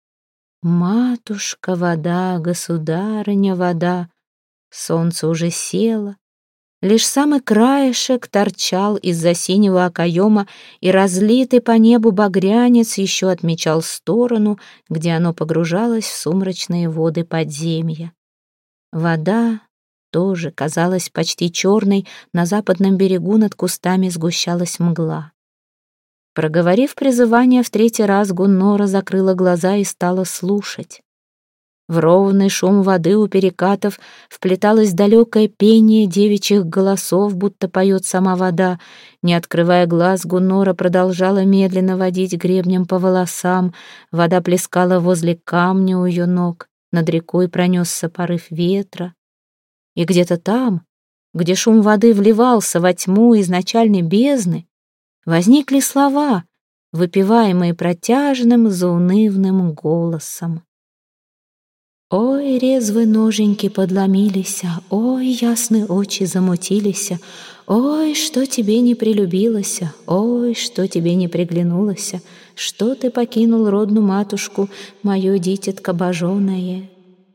«Матушка вода, государыня вода». Солнце уже село. Лишь самый краешек торчал из-за синего окоема, и разлитый по небу багрянец еще отмечал сторону, где оно погружалось в сумрачные воды подземья. Вода тоже казалась почти черной, на западном берегу над кустами сгущалась мгла. Проговорив призывание в третий раз, Гуннора закрыла глаза и стала слушать. В ровный шум воды у перекатов вплеталось далекое пение девичьих голосов, будто поет сама вода. Не открывая глаз, Гуннора продолжала медленно водить гребнем по волосам. Вода плескала возле камня у ее ног, над рекой пронесся порыв ветра. И где-то там, где шум воды вливался во тьму изначальной бездны, возникли слова, выпеваемые протяжным заунывным голосом. «Ой, резвы ноженьки подломилися, ой, ясные очи замутилися, ой, что тебе не прилюбилося, ой, что тебе не приглянулося, что ты покинул родную матушку, мое дитятко божоное».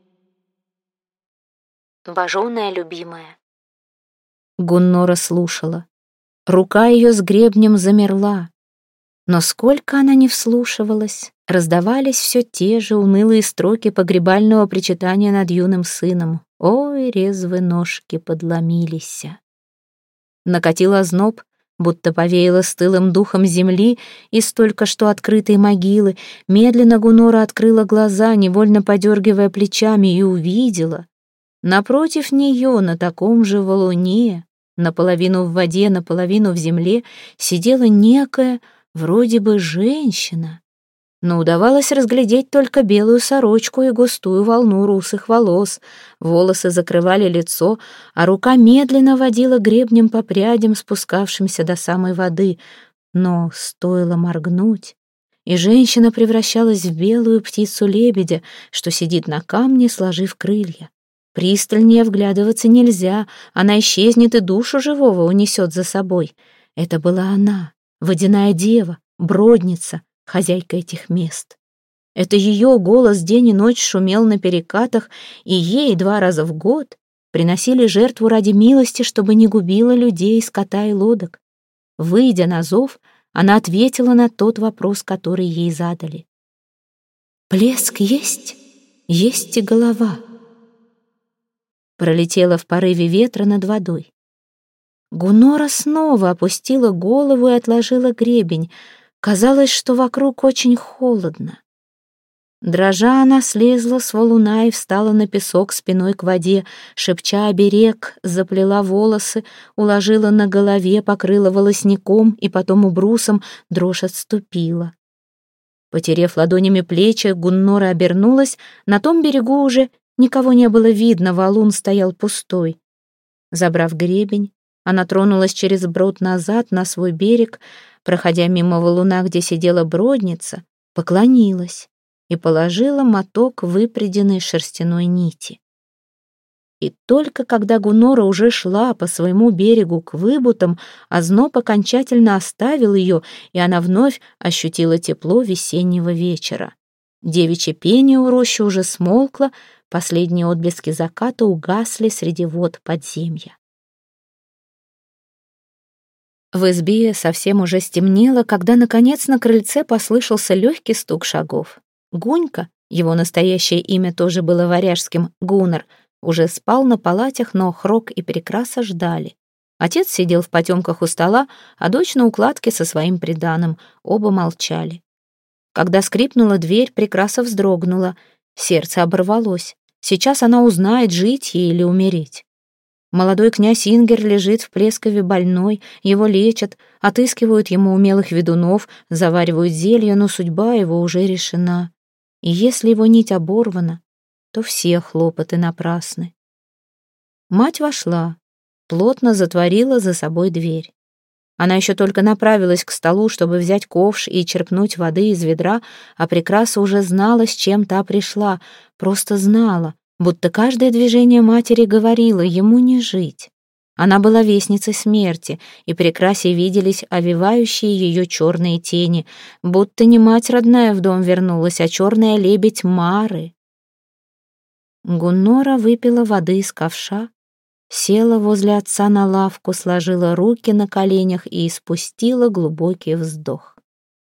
Божоная любимая. Гуннора слушала. Рука ее с гребнем замерла. Но сколько она не вслушивалась, раздавались все те же унылые строки погребального причитания над юным сыном. «Ой, резвы ножки подломилися». Накатил озноб, будто повеяло стылым духом земли из только что открытой могилы. Медленно Гуннора открыла глаза, невольно подергивая плечами, и увидела. Напротив нее, на таком же валуне, наполовину в воде, наполовину в земле, сидела некая, вроде бы женщина, но удавалось разглядеть только белую сорочку и густую волну русых волос. Волосы закрывали лицо, а рука медленно водила гребнем по прядям, спускавшимся до самой воды. Но стоило моргнуть, и женщина превращалась в белую птицу-лебедя, что сидит на камне, сложив крылья. Пристальнее вглядываться нельзя, она исчезнет и душу живого унесет за собой. Это была она, водяная дева, бродница, хозяйка этих мест. Это ее голос день и ночь шумел на перекатах, и ей два раза в год приносили жертву ради милости, чтобы не губила людей, скота и лодок. Выйдя на зов, она ответила на тот вопрос, который ей задали. «Плеск есть? Есть и голова». Пролетела в порыве ветра над водой. Гуннора снова опустила голову и отложила гребень. Казалось, что вокруг очень холодно. Дрожа, она слезла с валуна и встала на песок спиной к воде, шепча оберег, заплела волосы, уложила на голове, покрыла волосником и потом убрусом, дрожь отступила. Потерев ладонями плечи, Гуннора обернулась, на том берегу уже никого не было видно, валун стоял пустой. Забрав гребень, она тронулась через брод назад на свой берег, проходя мимо валуна, где сидела бродница, поклонилась и положила моток выпряденной шерстяной нити. И только когда Гуннора уже шла по своему берегу к выбутам, озноб окончательно оставил ее, и она вновь ощутила тепло весеннего вечера. Девичье пение у рощи уже смолкло, последние отблески заката угасли среди вод подземья. В избе совсем уже стемнело, когда, наконец, на крыльце послышался легкий стук шагов. Гунька, его настоящее имя тоже было варяжским, Гуннар, уже спал на палатях, но Хрок и Прекраса ждали. Отец сидел в потемках у стола, а дочь на укладке со своим приданым. Оба молчали. Когда скрипнула дверь, Прекраса вздрогнула. Сердце оборвалось. Сейчас она узнает, жить ей или умереть. Молодой князь Ингер лежит в Плескове больной, его лечат, отыскивают ему умелых ведунов, заваривают зелья, но судьба его уже решена. И если его нить оборвана, то все хлопоты напрасны. Мать вошла, плотно затворила за собой дверь. Она еще только направилась к столу, чтобы взять ковш и черпнуть воды из ведра, а Прекраса уже знала, с чем та пришла, просто знала, будто каждое движение матери говорило ему не жить. Она была вестницей смерти, и Прекрасе виделись овивающие ее черные тени, будто не мать родная в дом вернулась, а черная лебедь Мары. Гуннора выпила воды из ковша, села возле отца на лавку, сложила руки на коленях и испустила глубокий вздох.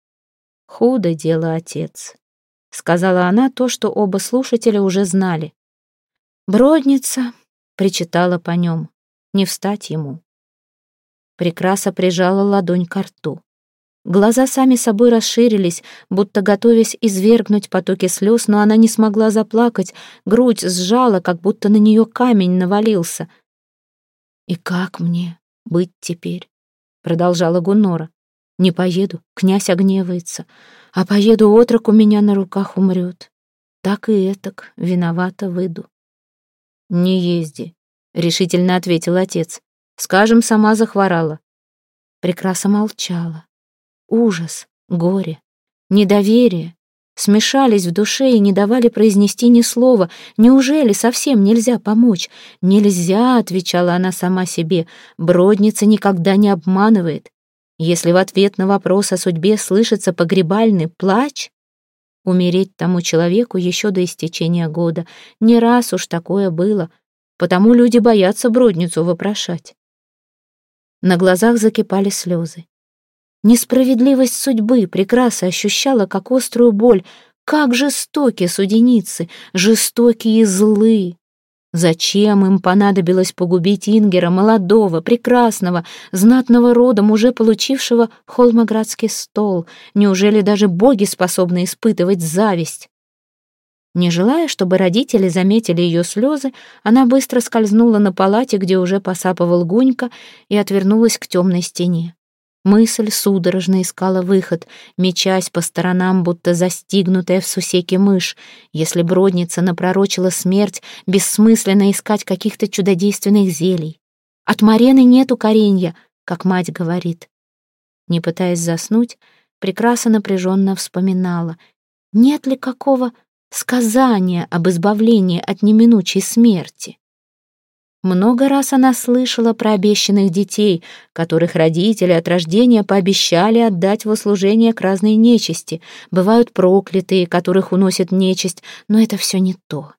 «Худо дело, отец», — сказала она то, что оба слушателя уже знали. «Бродница», — причитала по нем, — «не встать ему». Прекраса прижала ладонь ко рту. Глаза сами собой расширились, будто готовясь извергнуть потоки слез, но она не смогла заплакать, грудь сжала, как будто на нее камень навалился. «И как мне быть теперь?» — продолжала Гуннора. «Не поеду, князь огневается, а поеду, отрок у меня на руках умрет. Так и этак виновата выйду». «Не езди», — решительно ответил отец. «Скажем, сама захворала». Прекраса молчала. Ужас, горе, недоверие смешались в душе и не давали произнести ни слова. Неужели совсем нельзя помочь? «Нельзя», — отвечала она сама себе, — «бродница никогда не обманывает. Если в ответ на вопрос о судьбе слышится погребальный плач, умереть тому человеку еще до истечения года. Не раз уж такое было, потому люди боятся бродницу вопрошать». На глазах закипали слезы. Несправедливость судьбы Прекраса ощущала как острую боль. Как жестоки суденицы, жестокие и злы. Зачем им понадобилось погубить Ингера, молодого, прекрасного, знатного родом, уже получившего холмоградский стол? Неужели даже боги способны испытывать зависть? Не желая, чтобы родители заметили ее слезы, она быстро скользнула на палате, где уже посапывал Гунька, и отвернулась к темной стене. Мысль судорожно искала выход, мечась по сторонам, будто застигнутая в сусеке мышь. Если бродница напророчила смерть, бессмысленно искать каких-то чудодейственных зелий. От Марены нет укоренья, как мать говорит. Не пытаясь заснуть, Прекраса напряженно вспоминала, нет ли какого сказания об избавлении от неминучей смерти. Много раз она слышала про обещанных детей, которых родители от рождения пообещали отдать в услужение к разной нечисти. Бывают проклятые, которых уносит нечисть, но это все не то.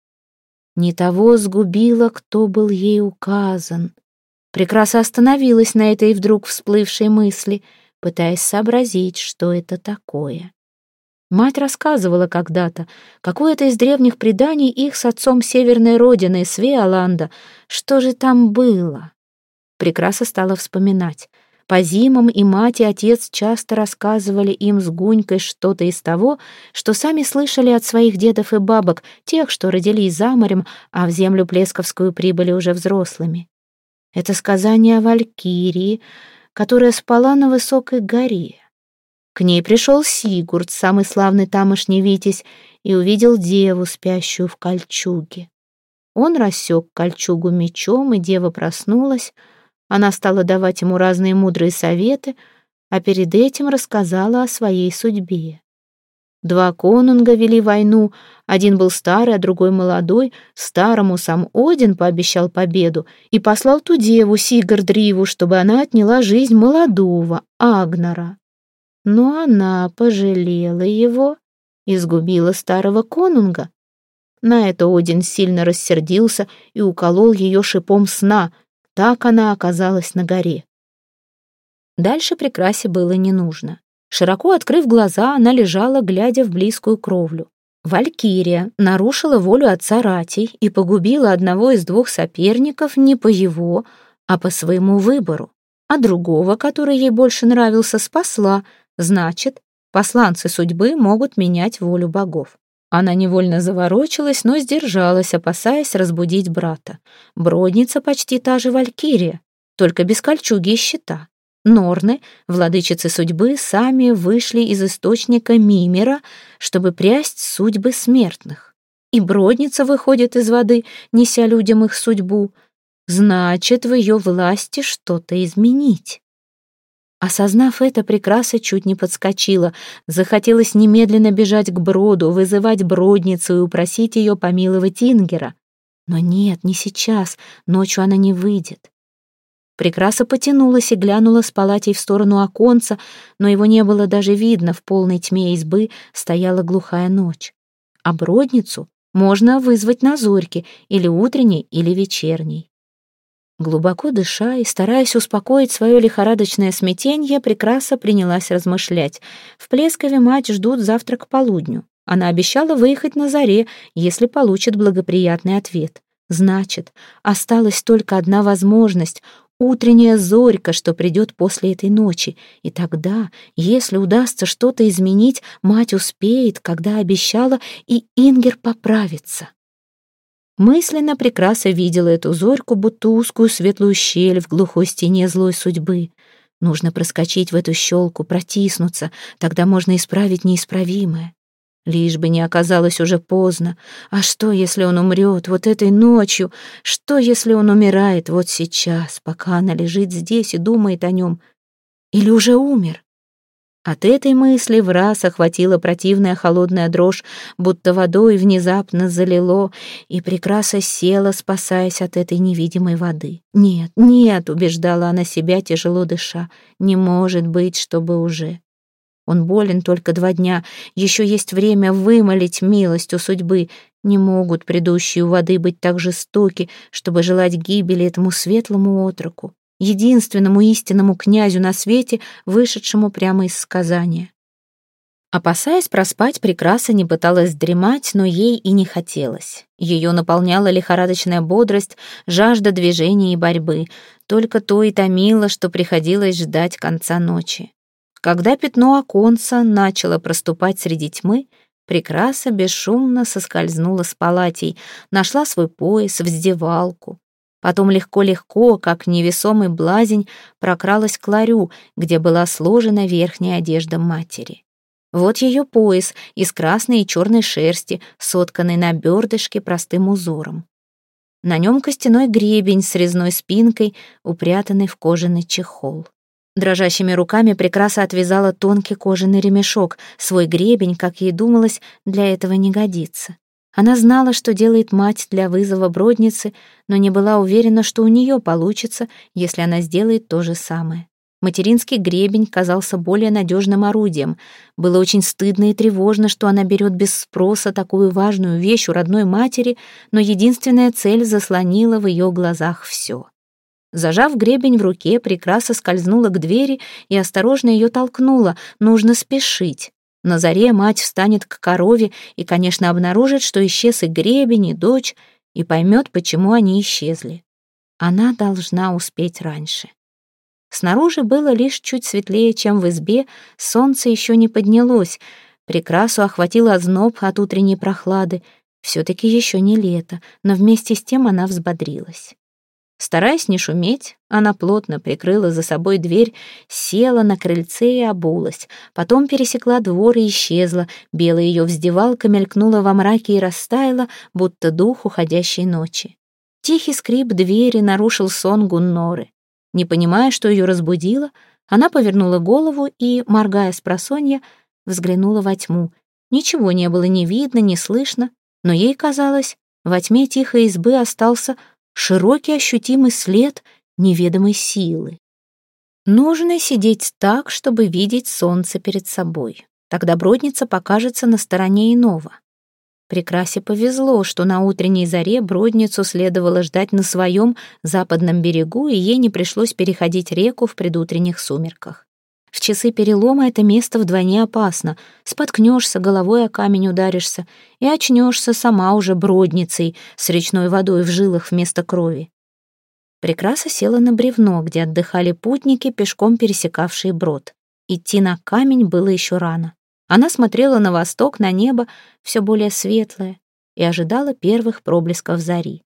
Не того сгубила, кто был ей указан. Прекраса остановилась на этой вдруг всплывшей мысли, пытаясь сообразить, что это такое. Мать рассказывала когда-то, какое-то из древних преданий их с отцом северной родины, Свеоланда. Что же там было? Прекраса стала вспоминать. По зимам и мать, и отец часто рассказывали им с Гунькой что-то из того, что сами слышали от своих дедов и бабок, тех, что родились за морем, а в землю Плесковскую прибыли уже взрослыми. Это сказание о Валькирии, которая спала на высокой горе. К ней пришел Сигурд, самый славный тамошний витязь, и увидел деву, спящую в кольчуге. Он рассек кольчугу мечом, и дева проснулась. Она стала давать ему разные мудрые советы, а перед этим рассказала о своей судьбе. Два конунга вели войну, один был старый, а другой молодой. Старому сам Один пообещал победу и послал ту деву Сигурдриву, чтобы она отняла жизнь молодого Агнара. Но она пожалела его и сгубила старого конунга. На это Один сильно рассердился и уколол ее шипом сна. Так она оказалась на горе. Дальше Прекрасе было не нужно. Широко открыв глаза, она лежала, глядя в близкую кровлю. Валькирия нарушила волю отца Ратий и погубила одного из двух соперников не по его, а по своему выбору, а другого, который ей больше нравился, спасла. Значит, посланцы судьбы могут менять волю богов. Она невольно заворочилась, но сдержалась, опасаясь разбудить брата. Бродница почти та же Валькирия, только без кольчуги и щита. Норны, владычицы судьбы, сами вышли из источника Мимера, чтобы прясть судьбы смертных. И бродница выходит из воды, неся людям их судьбу. Значит, в ее власти что-то изменить. Осознав это, Прекраса чуть не подскочила. Захотелось немедленно бежать к броду, вызывать бродницу и упросить ее помиловать Ингера. Но нет, не сейчас, ночью она не выйдет. Прекраса потянулась и глянула с палатей в сторону оконца, но его не было даже видно, в полной тьме избы стояла глухая ночь. А бродницу можно вызвать на зорьке, или утренней, или вечерней. Глубоко дыша и стараясь успокоить свое лихорадочное смятенье, Прекраса принялась размышлять. В Плескове мать ждут завтра к полудню. Она обещала выехать на заре, если получит благоприятный ответ. Значит, осталась только одна возможность — утренняя зорька, что придет после этой ночи. И тогда, если удастся что-то изменить, мать успеет, когда обещала, и Ингер поправится. Мысленно Прекраса видела эту зорьку, будто узкую светлую щель в глухой стене злой судьбы. Нужно проскочить в эту щелку, протиснуться, тогда можно исправить неисправимое. Лишь бы не оказалось уже поздно. А что, если он умрет вот этой ночью? Что, если он умирает вот сейчас, пока она лежит здесь и думает о нем? Или уже умер? От этой мысли враз охватила противная холодная дрожь, будто водой внезапно залило, и Прекраса села, спасаясь от этой невидимой воды. «Нет, нет», — убеждала она себя, тяжело дыша, — «не может быть, чтобы уже». Он болен только два дня, еще есть время вымолить милость у судьбы. Не могут предыдущие у воды быть так жестоки, чтобы желать гибели этому светлому отроку, единственному истинному князю на свете, вышедшему прямо из сказания. Опасаясь проспать, Прекраса не пыталась дремать, но ей и не хотелось. Ее наполняла лихорадочная бодрость, жажда движения и борьбы. Только то и томило, что приходилось ждать конца ночи. Когда пятно оконца начало проступать среди тьмы, Прекраса бесшумно соскользнула с палатей, нашла свой пояс, вздевалку. Потом легко-легко, как невесомый блазень, прокралась к ларю, где была сложена верхняя одежда матери. Вот ее пояс из красной и черной шерсти, сотканный на бердышке простым узором. На нем костяной гребень с резной спинкой, упрятанный в кожаный чехол. Дрожащими руками Прекраса отвязала тонкий кожаный ремешок. Свой гребень, как ей думалось, для этого не годится. Она знала, что делает мать для вызова бродницы, но не была уверена, что у нее получится, если она сделает то же самое. Материнский гребень казался более надежным орудием. Было очень стыдно и тревожно, что она берет без спроса такую важную вещь у родной матери, но единственная цель заслонила в ее глазах все. Зажав гребень в руке, Прекраса скользнула к двери и осторожно ее толкнула. Нужно спешить. На заре мать встанет к корове и, конечно, обнаружит, что исчез и гребень, и дочь, и поймет, почему они исчезли. Она должна успеть раньше. Снаружи было лишь чуть светлее, чем в избе, солнце еще не поднялось, Прекрасу охватил озноб от утренней прохлады. Все-таки еще не лето, но вместе с тем она взбодрилась. Стараясь не шуметь, она плотно прикрыла за собой дверь, села на крыльце и обулась. Потом пересекла двор и исчезла. Белая ее вздевалка мелькнула во мраке и растаяла, будто дух уходящей ночи. Тихий скрип двери нарушил сон Гунноры. Не понимая, что ее разбудило, она повернула голову и, моргая спросонья, взглянула во тьму. Ничего не было ни видно, ни слышно, но ей казалось, во тьме тихой избы остался широкий ощутимый след неведомой силы. Нужно сидеть так, чтобы видеть солнце перед собой. Тогда бродница покажется на стороне иного. Прекрасе повезло, что на утренней заре бродницу следовало ждать на своем западном берегу, и ей не пришлось переходить реку в предутренних сумерках. В часы перелома это место вдвойне опасно. Споткнешься, головой о камень ударишься и очнешься сама уже бродницей с речной водой в жилах вместо крови. Прекраса села на бревно, где отдыхали путники, пешком пересекавшие брод. Идти на камень было еще рано. Она смотрела на восток, на небо, все более светлое, и ожидала первых проблесков зари.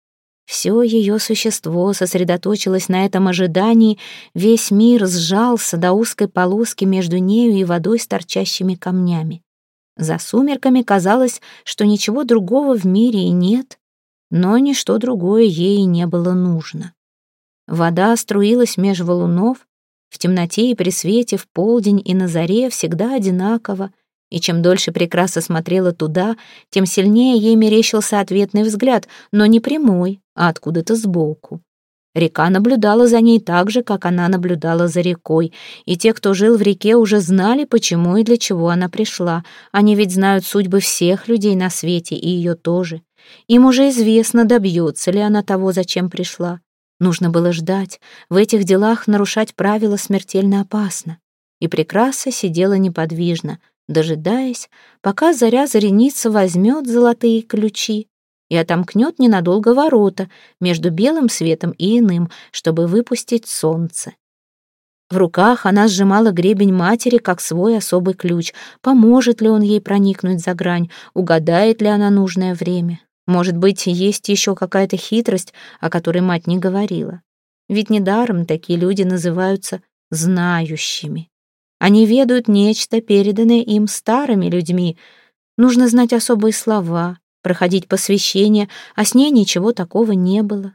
Все ее существо сосредоточилось на этом ожидании, весь мир сжался до узкой полоски между нею и водой с торчащими камнями. За сумерками казалось, что ничего другого в мире и нет, но ничто другое ей и не было нужно. Вода струилась меж валунов, в темноте и при свете, в полдень и на заре всегда одинаково, и чем дольше Прекраса смотрела туда, тем сильнее ей мерещился ответный взгляд, но не прямой, а откуда-то сбоку. Река наблюдала за ней так же, как она наблюдала за рекой, и те, кто жил в реке, уже знали, почему и для чего она пришла. Они ведь знают судьбы всех людей на свете, и ее тоже. Им уже известно, добьется ли она того, зачем пришла. Нужно было ждать. В этих делах нарушать правила смертельно опасно. И Прекраса сидела неподвижно, дожидаясь, пока заря зареница возьмет золотые ключи и отомкнет ненадолго ворота между белым светом и иным, чтобы выпустить солнце. В руках она сжимала гребень матери, как свой особый ключ. Поможет ли он ей проникнуть за грань, угадает ли она нужное время? Может быть, есть еще какая-то хитрость, о которой мать не говорила. Ведь недаром такие люди называются знающими. Они ведают нечто, переданное им старыми людьми. Нужно знать особые слова, проходить посвящение, а с ней ничего такого не было.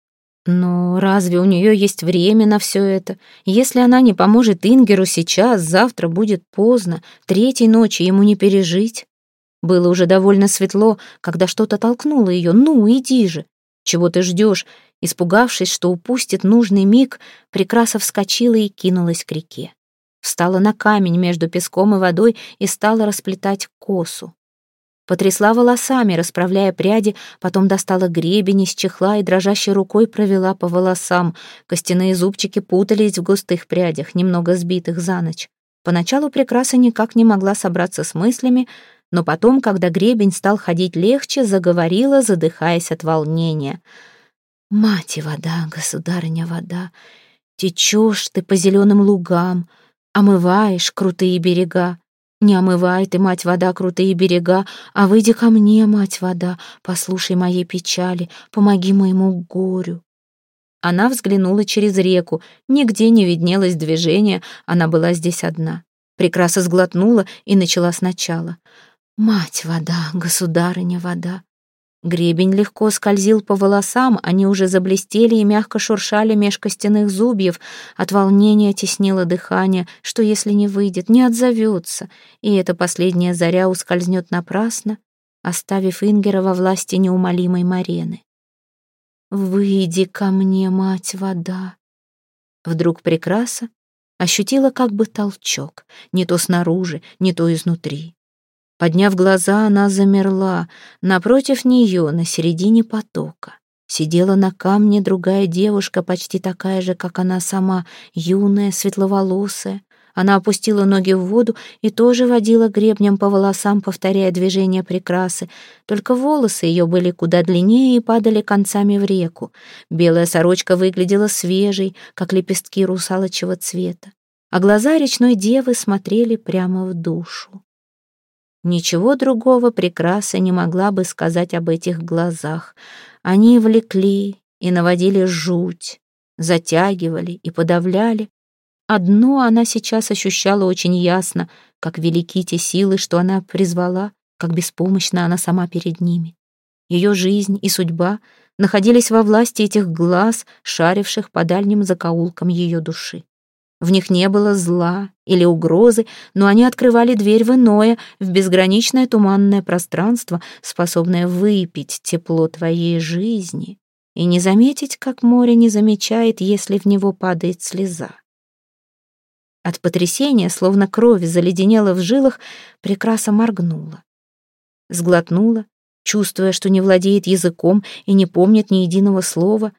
Но разве у нее есть время на все это? Если она не поможет Ингеру сейчас, завтра будет поздно, третьей ночи ему не пережить. Было уже довольно светло, когда что-то толкнуло ее. «Ну, иди же! Чего ты ждешь?» Испугавшись, что упустит нужный миг, Прекраса вскочила и кинулась к реке. Встала на камень между песком и водой и стала расплетать косу. Потрясла волосами, расправляя пряди, потом достала гребень из чехла и дрожащей рукой провела по волосам. Костяные зубчики путались в густых прядях, немного сбитых за ночь. Поначалу Прекраса никак не могла собраться с мыслями, но потом, когда гребень стал ходить легче, заговорила, задыхаясь от волнения. «Мать и вода, государыня вода, течешь ты по зеленым лугам, омываешь крутые берега. Не омывай ты, мать вода, крутые берега, а выйди ко мне, мать вода, послушай моей печали, помоги моему горю». Она взглянула через реку, нигде не виднелось движения, она была здесь одна. Прекраса сглотнула и начала сначала. «Мать вода, государыня вода». Гребень легко скользил по волосам, они уже заблестели и мягко шуршали меж костяных зубьев. От волнения теснило дыхание, что если не выйдет, не отзовется, и эта последняя заря ускользнет напрасно, оставив Ингера во власти неумолимой Марены. «Выйди ко мне, мать вода». Вдруг Прекраса ощутила как бы толчок, не то снаружи, не то изнутри. Подняв глаза, она замерла. Напротив нее, на середине потока, сидела на камне другая девушка, почти такая же, как она сама, юная, светловолосая. Она опустила ноги в воду и тоже водила гребнем по волосам, повторяя движения Прекрасы. Только волосы ее были куда длиннее и падали концами в реку. Белая сорочка выглядела свежей, как лепестки русалочьего цвета, а глаза речной девы смотрели прямо в душу. Ничего другого Прекраса не могла бы сказать об этих глазах. Они влекли и наводили жуть, затягивали и подавляли. Одно она сейчас ощущала очень ясно, как велики те силы, что она призвала, как беспомощна она сама перед ними. Ее жизнь и судьба находились во власти этих глаз, шаривших по дальним закоулкам ее души. В них не было зла или угрозы, но они открывали дверь в иное, в безграничное туманное пространство, способное выпить тепло твоей жизни и не заметить, как море не замечает, если в него падает слеза. От потрясения, словно кровь заледенела в жилах, Прекраса моргнула. Сглотнула, чувствуя, что не владеет языком и не помнит ни единого слова.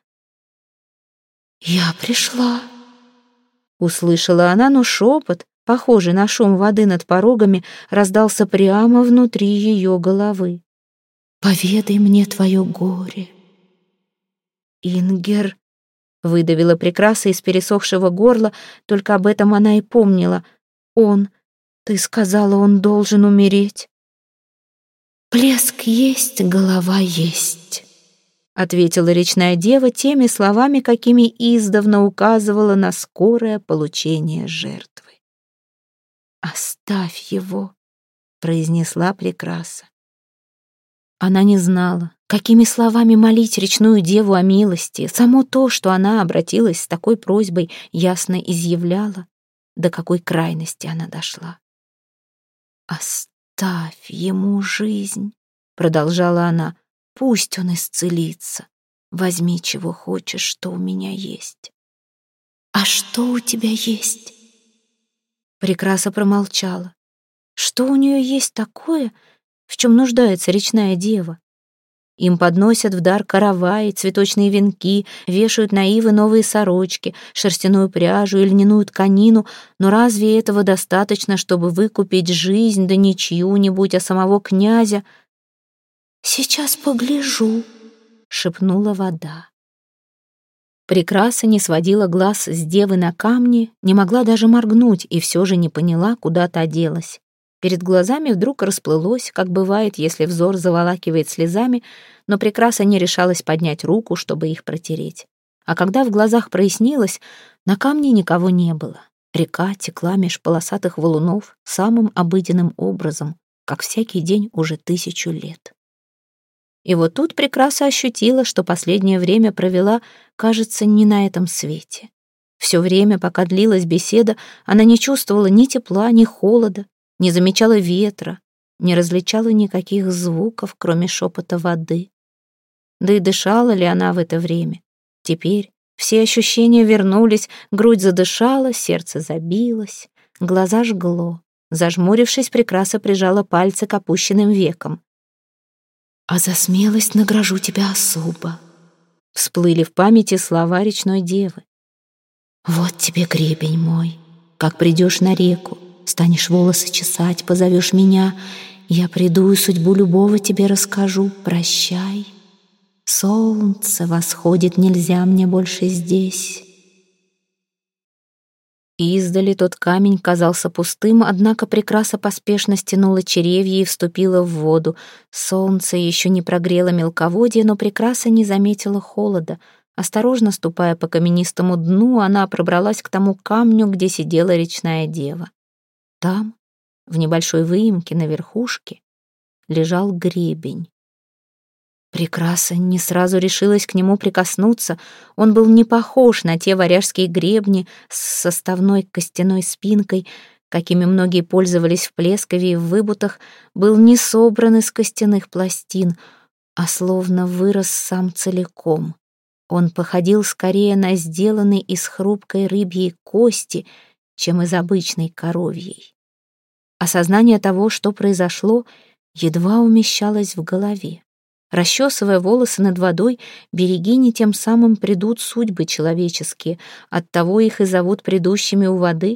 «Я пришла», — услышала она, но шепот, похожий на шум воды над порогами, раздался прямо внутри ее головы. «Поведай мне твое горе». «Ингер», — выдавила Прекраса из пересохшего горла, только об этом она и помнила. «Он, ты сказала, он должен умереть». «Плеск есть, голова есть», — ответила речная дева теми словами, какими издавна указывала на скорое получение жертвы. «Оставь его», — произнесла Прекраса. Она не знала, какими словами молить речную деву о милости. Само то, что она обратилась с такой просьбой, ясно изъявляло, до какой крайности она дошла. «Оставь ему жизнь», — продолжала она, — «пусть он исцелится. Возьми, чего хочешь, что у меня есть». «А что у тебя есть?» Прекраса промолчала. Что у нее есть такое, в чем нуждается речная дева? Им подносят в дар караваи, цветочные венки, вешают на ивы новые сорочки, шерстяную пряжу и льняную тканину, но разве этого достаточно, чтобы выкупить жизнь, да не чью-нибудь, а самого князя? «Сейчас погляжу», — шепнула вода. Прекраса не сводила глаз с девы на камне, не могла даже моргнуть и все же не поняла, куда та делась. Перед глазами вдруг расплылось, как бывает, если взор заволакивает слезами, но Прекраса не решалась поднять руку, чтобы их протереть. А когда в глазах прояснилось, на камне никого не было. Река текла меж полосатых валунов самым обыденным образом, как всякий день уже тысячу лет. И вот тут Прекраса ощутила, что последнее время провела, кажется, не на этом свете. Все время, пока длилась беседа, она не чувствовала ни тепла, ни холода, не замечала ветра, не различала никаких звуков, кроме шепота воды. Да и дышала ли она в это время? Теперь все ощущения вернулись, грудь задышала, сердце забилось, глаза жгло. Зажмурившись, Прекраса прижала пальцы к опущенным векам. «А за смелость награжу тебя особо», — всплыли в памяти слова речной девы. «Вот тебе гребень мой, как придешь на реку, станешь волосы чесать, позовешь меня, я приду и судьбу любого тебе расскажу. Прощай. Солнце восходит, нельзя мне больше здесь». Издали тот камень казался пустым, однако Прекраса поспешно стянула черевья и вступила в воду. Солнце еще не прогрело мелководье, но Прекраса не заметила холода. Осторожно ступая по каменистому дну, она пробралась к тому камню, где сидела речная дева. Там, в небольшой выемке на верхушке, лежал гребень. Прекраса не сразу решилась к нему прикоснуться. Он был не похож на те варяжские гребни с составной костяной спинкой, какими многие пользовались в Плескове и в Выбутах, был не собран из костяных пластин, а словно вырос сам целиком. Он походил скорее на сделанный из хрупкой рыбьей кости, чем из обычной коровьей. Осознание того, что произошло, едва умещалось в голове. Расчесывая волосы над водой, берегини тем самым придут судьбы человеческие, оттого их и зовут предыдущими у воды,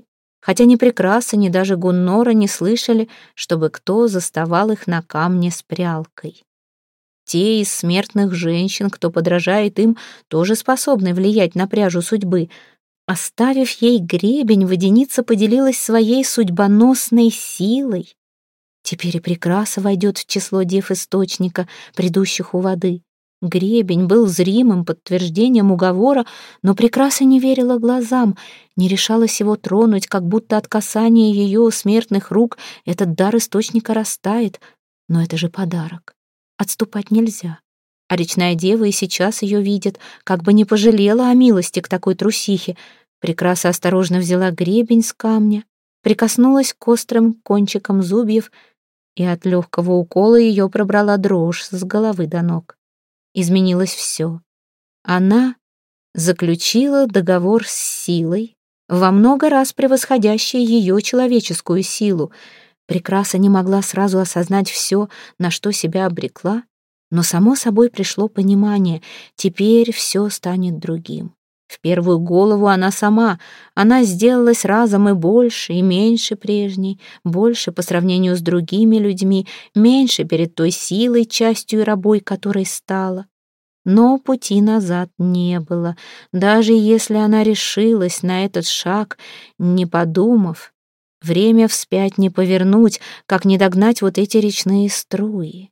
хотя ни Прекраса, ни даже Гуннора не слышали, чтобы кто заставал их на камне с прялкой. Те из смертных женщин, кто подражает им, тоже способны влиять на пряжу судьбы. Оставив ей гребень, водяница поделилась своей судьбоносной силой. Теперь и Прекраса войдет в число дев источника, придущих у воды. Гребень был зримым подтверждением уговора, но Прекраса не верила глазам, не решалась его тронуть, как будто от касания ее смертных рук этот дар источника растает. Но это же подарок. Отступать нельзя. А речная дева и сейчас ее видит, как бы не пожалела о милости к такой трусихе. Прекраса осторожно взяла гребень с камня, прикоснулась к острым кончикам зубьев, и от легкого укола ее пробрала дрожь с головы до ног. Изменилось все. Она заключила договор с силой, во много раз превосходящей ее человеческую силу. Прекраса не могла сразу осознать все, на что себя обрекла, но само собой пришло понимание, теперь все станет другим. В первую голову она сама, она сделалась разом и больше, и меньше прежней, больше по сравнению с другими людьми, меньше перед той силой, частью и рабой которой стала. Но пути назад не было, даже если она решилась на этот шаг, не подумав. Время вспять не повернуть, как не догнать вот эти речные струи.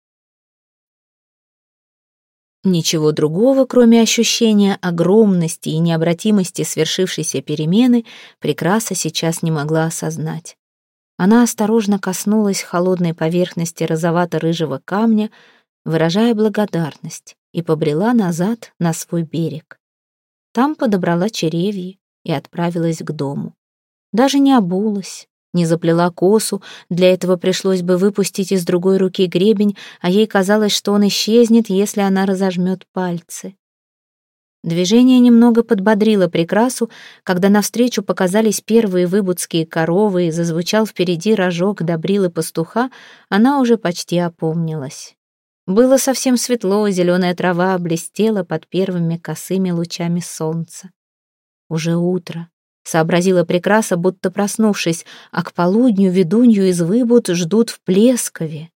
Ничего другого, кроме ощущения огромности и необратимости свершившейся перемены, Прекраса сейчас не могла осознать. Она осторожно коснулась холодной поверхности розовато-рыжего камня, выражая благодарность, и побрела назад на свой берег. Там подобрала черевья и отправилась к дому. Даже не обулась, не заплела косу, для этого пришлось бы выпустить из другой руки гребень, а ей казалось, что он исчезнет, если она разожмет пальцы. Движение немного подбодрило Прекрасу, когда навстречу показались первые выбудские коровы и зазвучал впереди рожок добрилы пастуха, она уже почти опомнилась. Было совсем светло, зеленая трава блестела под первыми косыми лучами солнца. Уже утро. Сообразила Прекраса, будто проснувшись, а к полудню ведунью из Выбуд ждут в Плескове.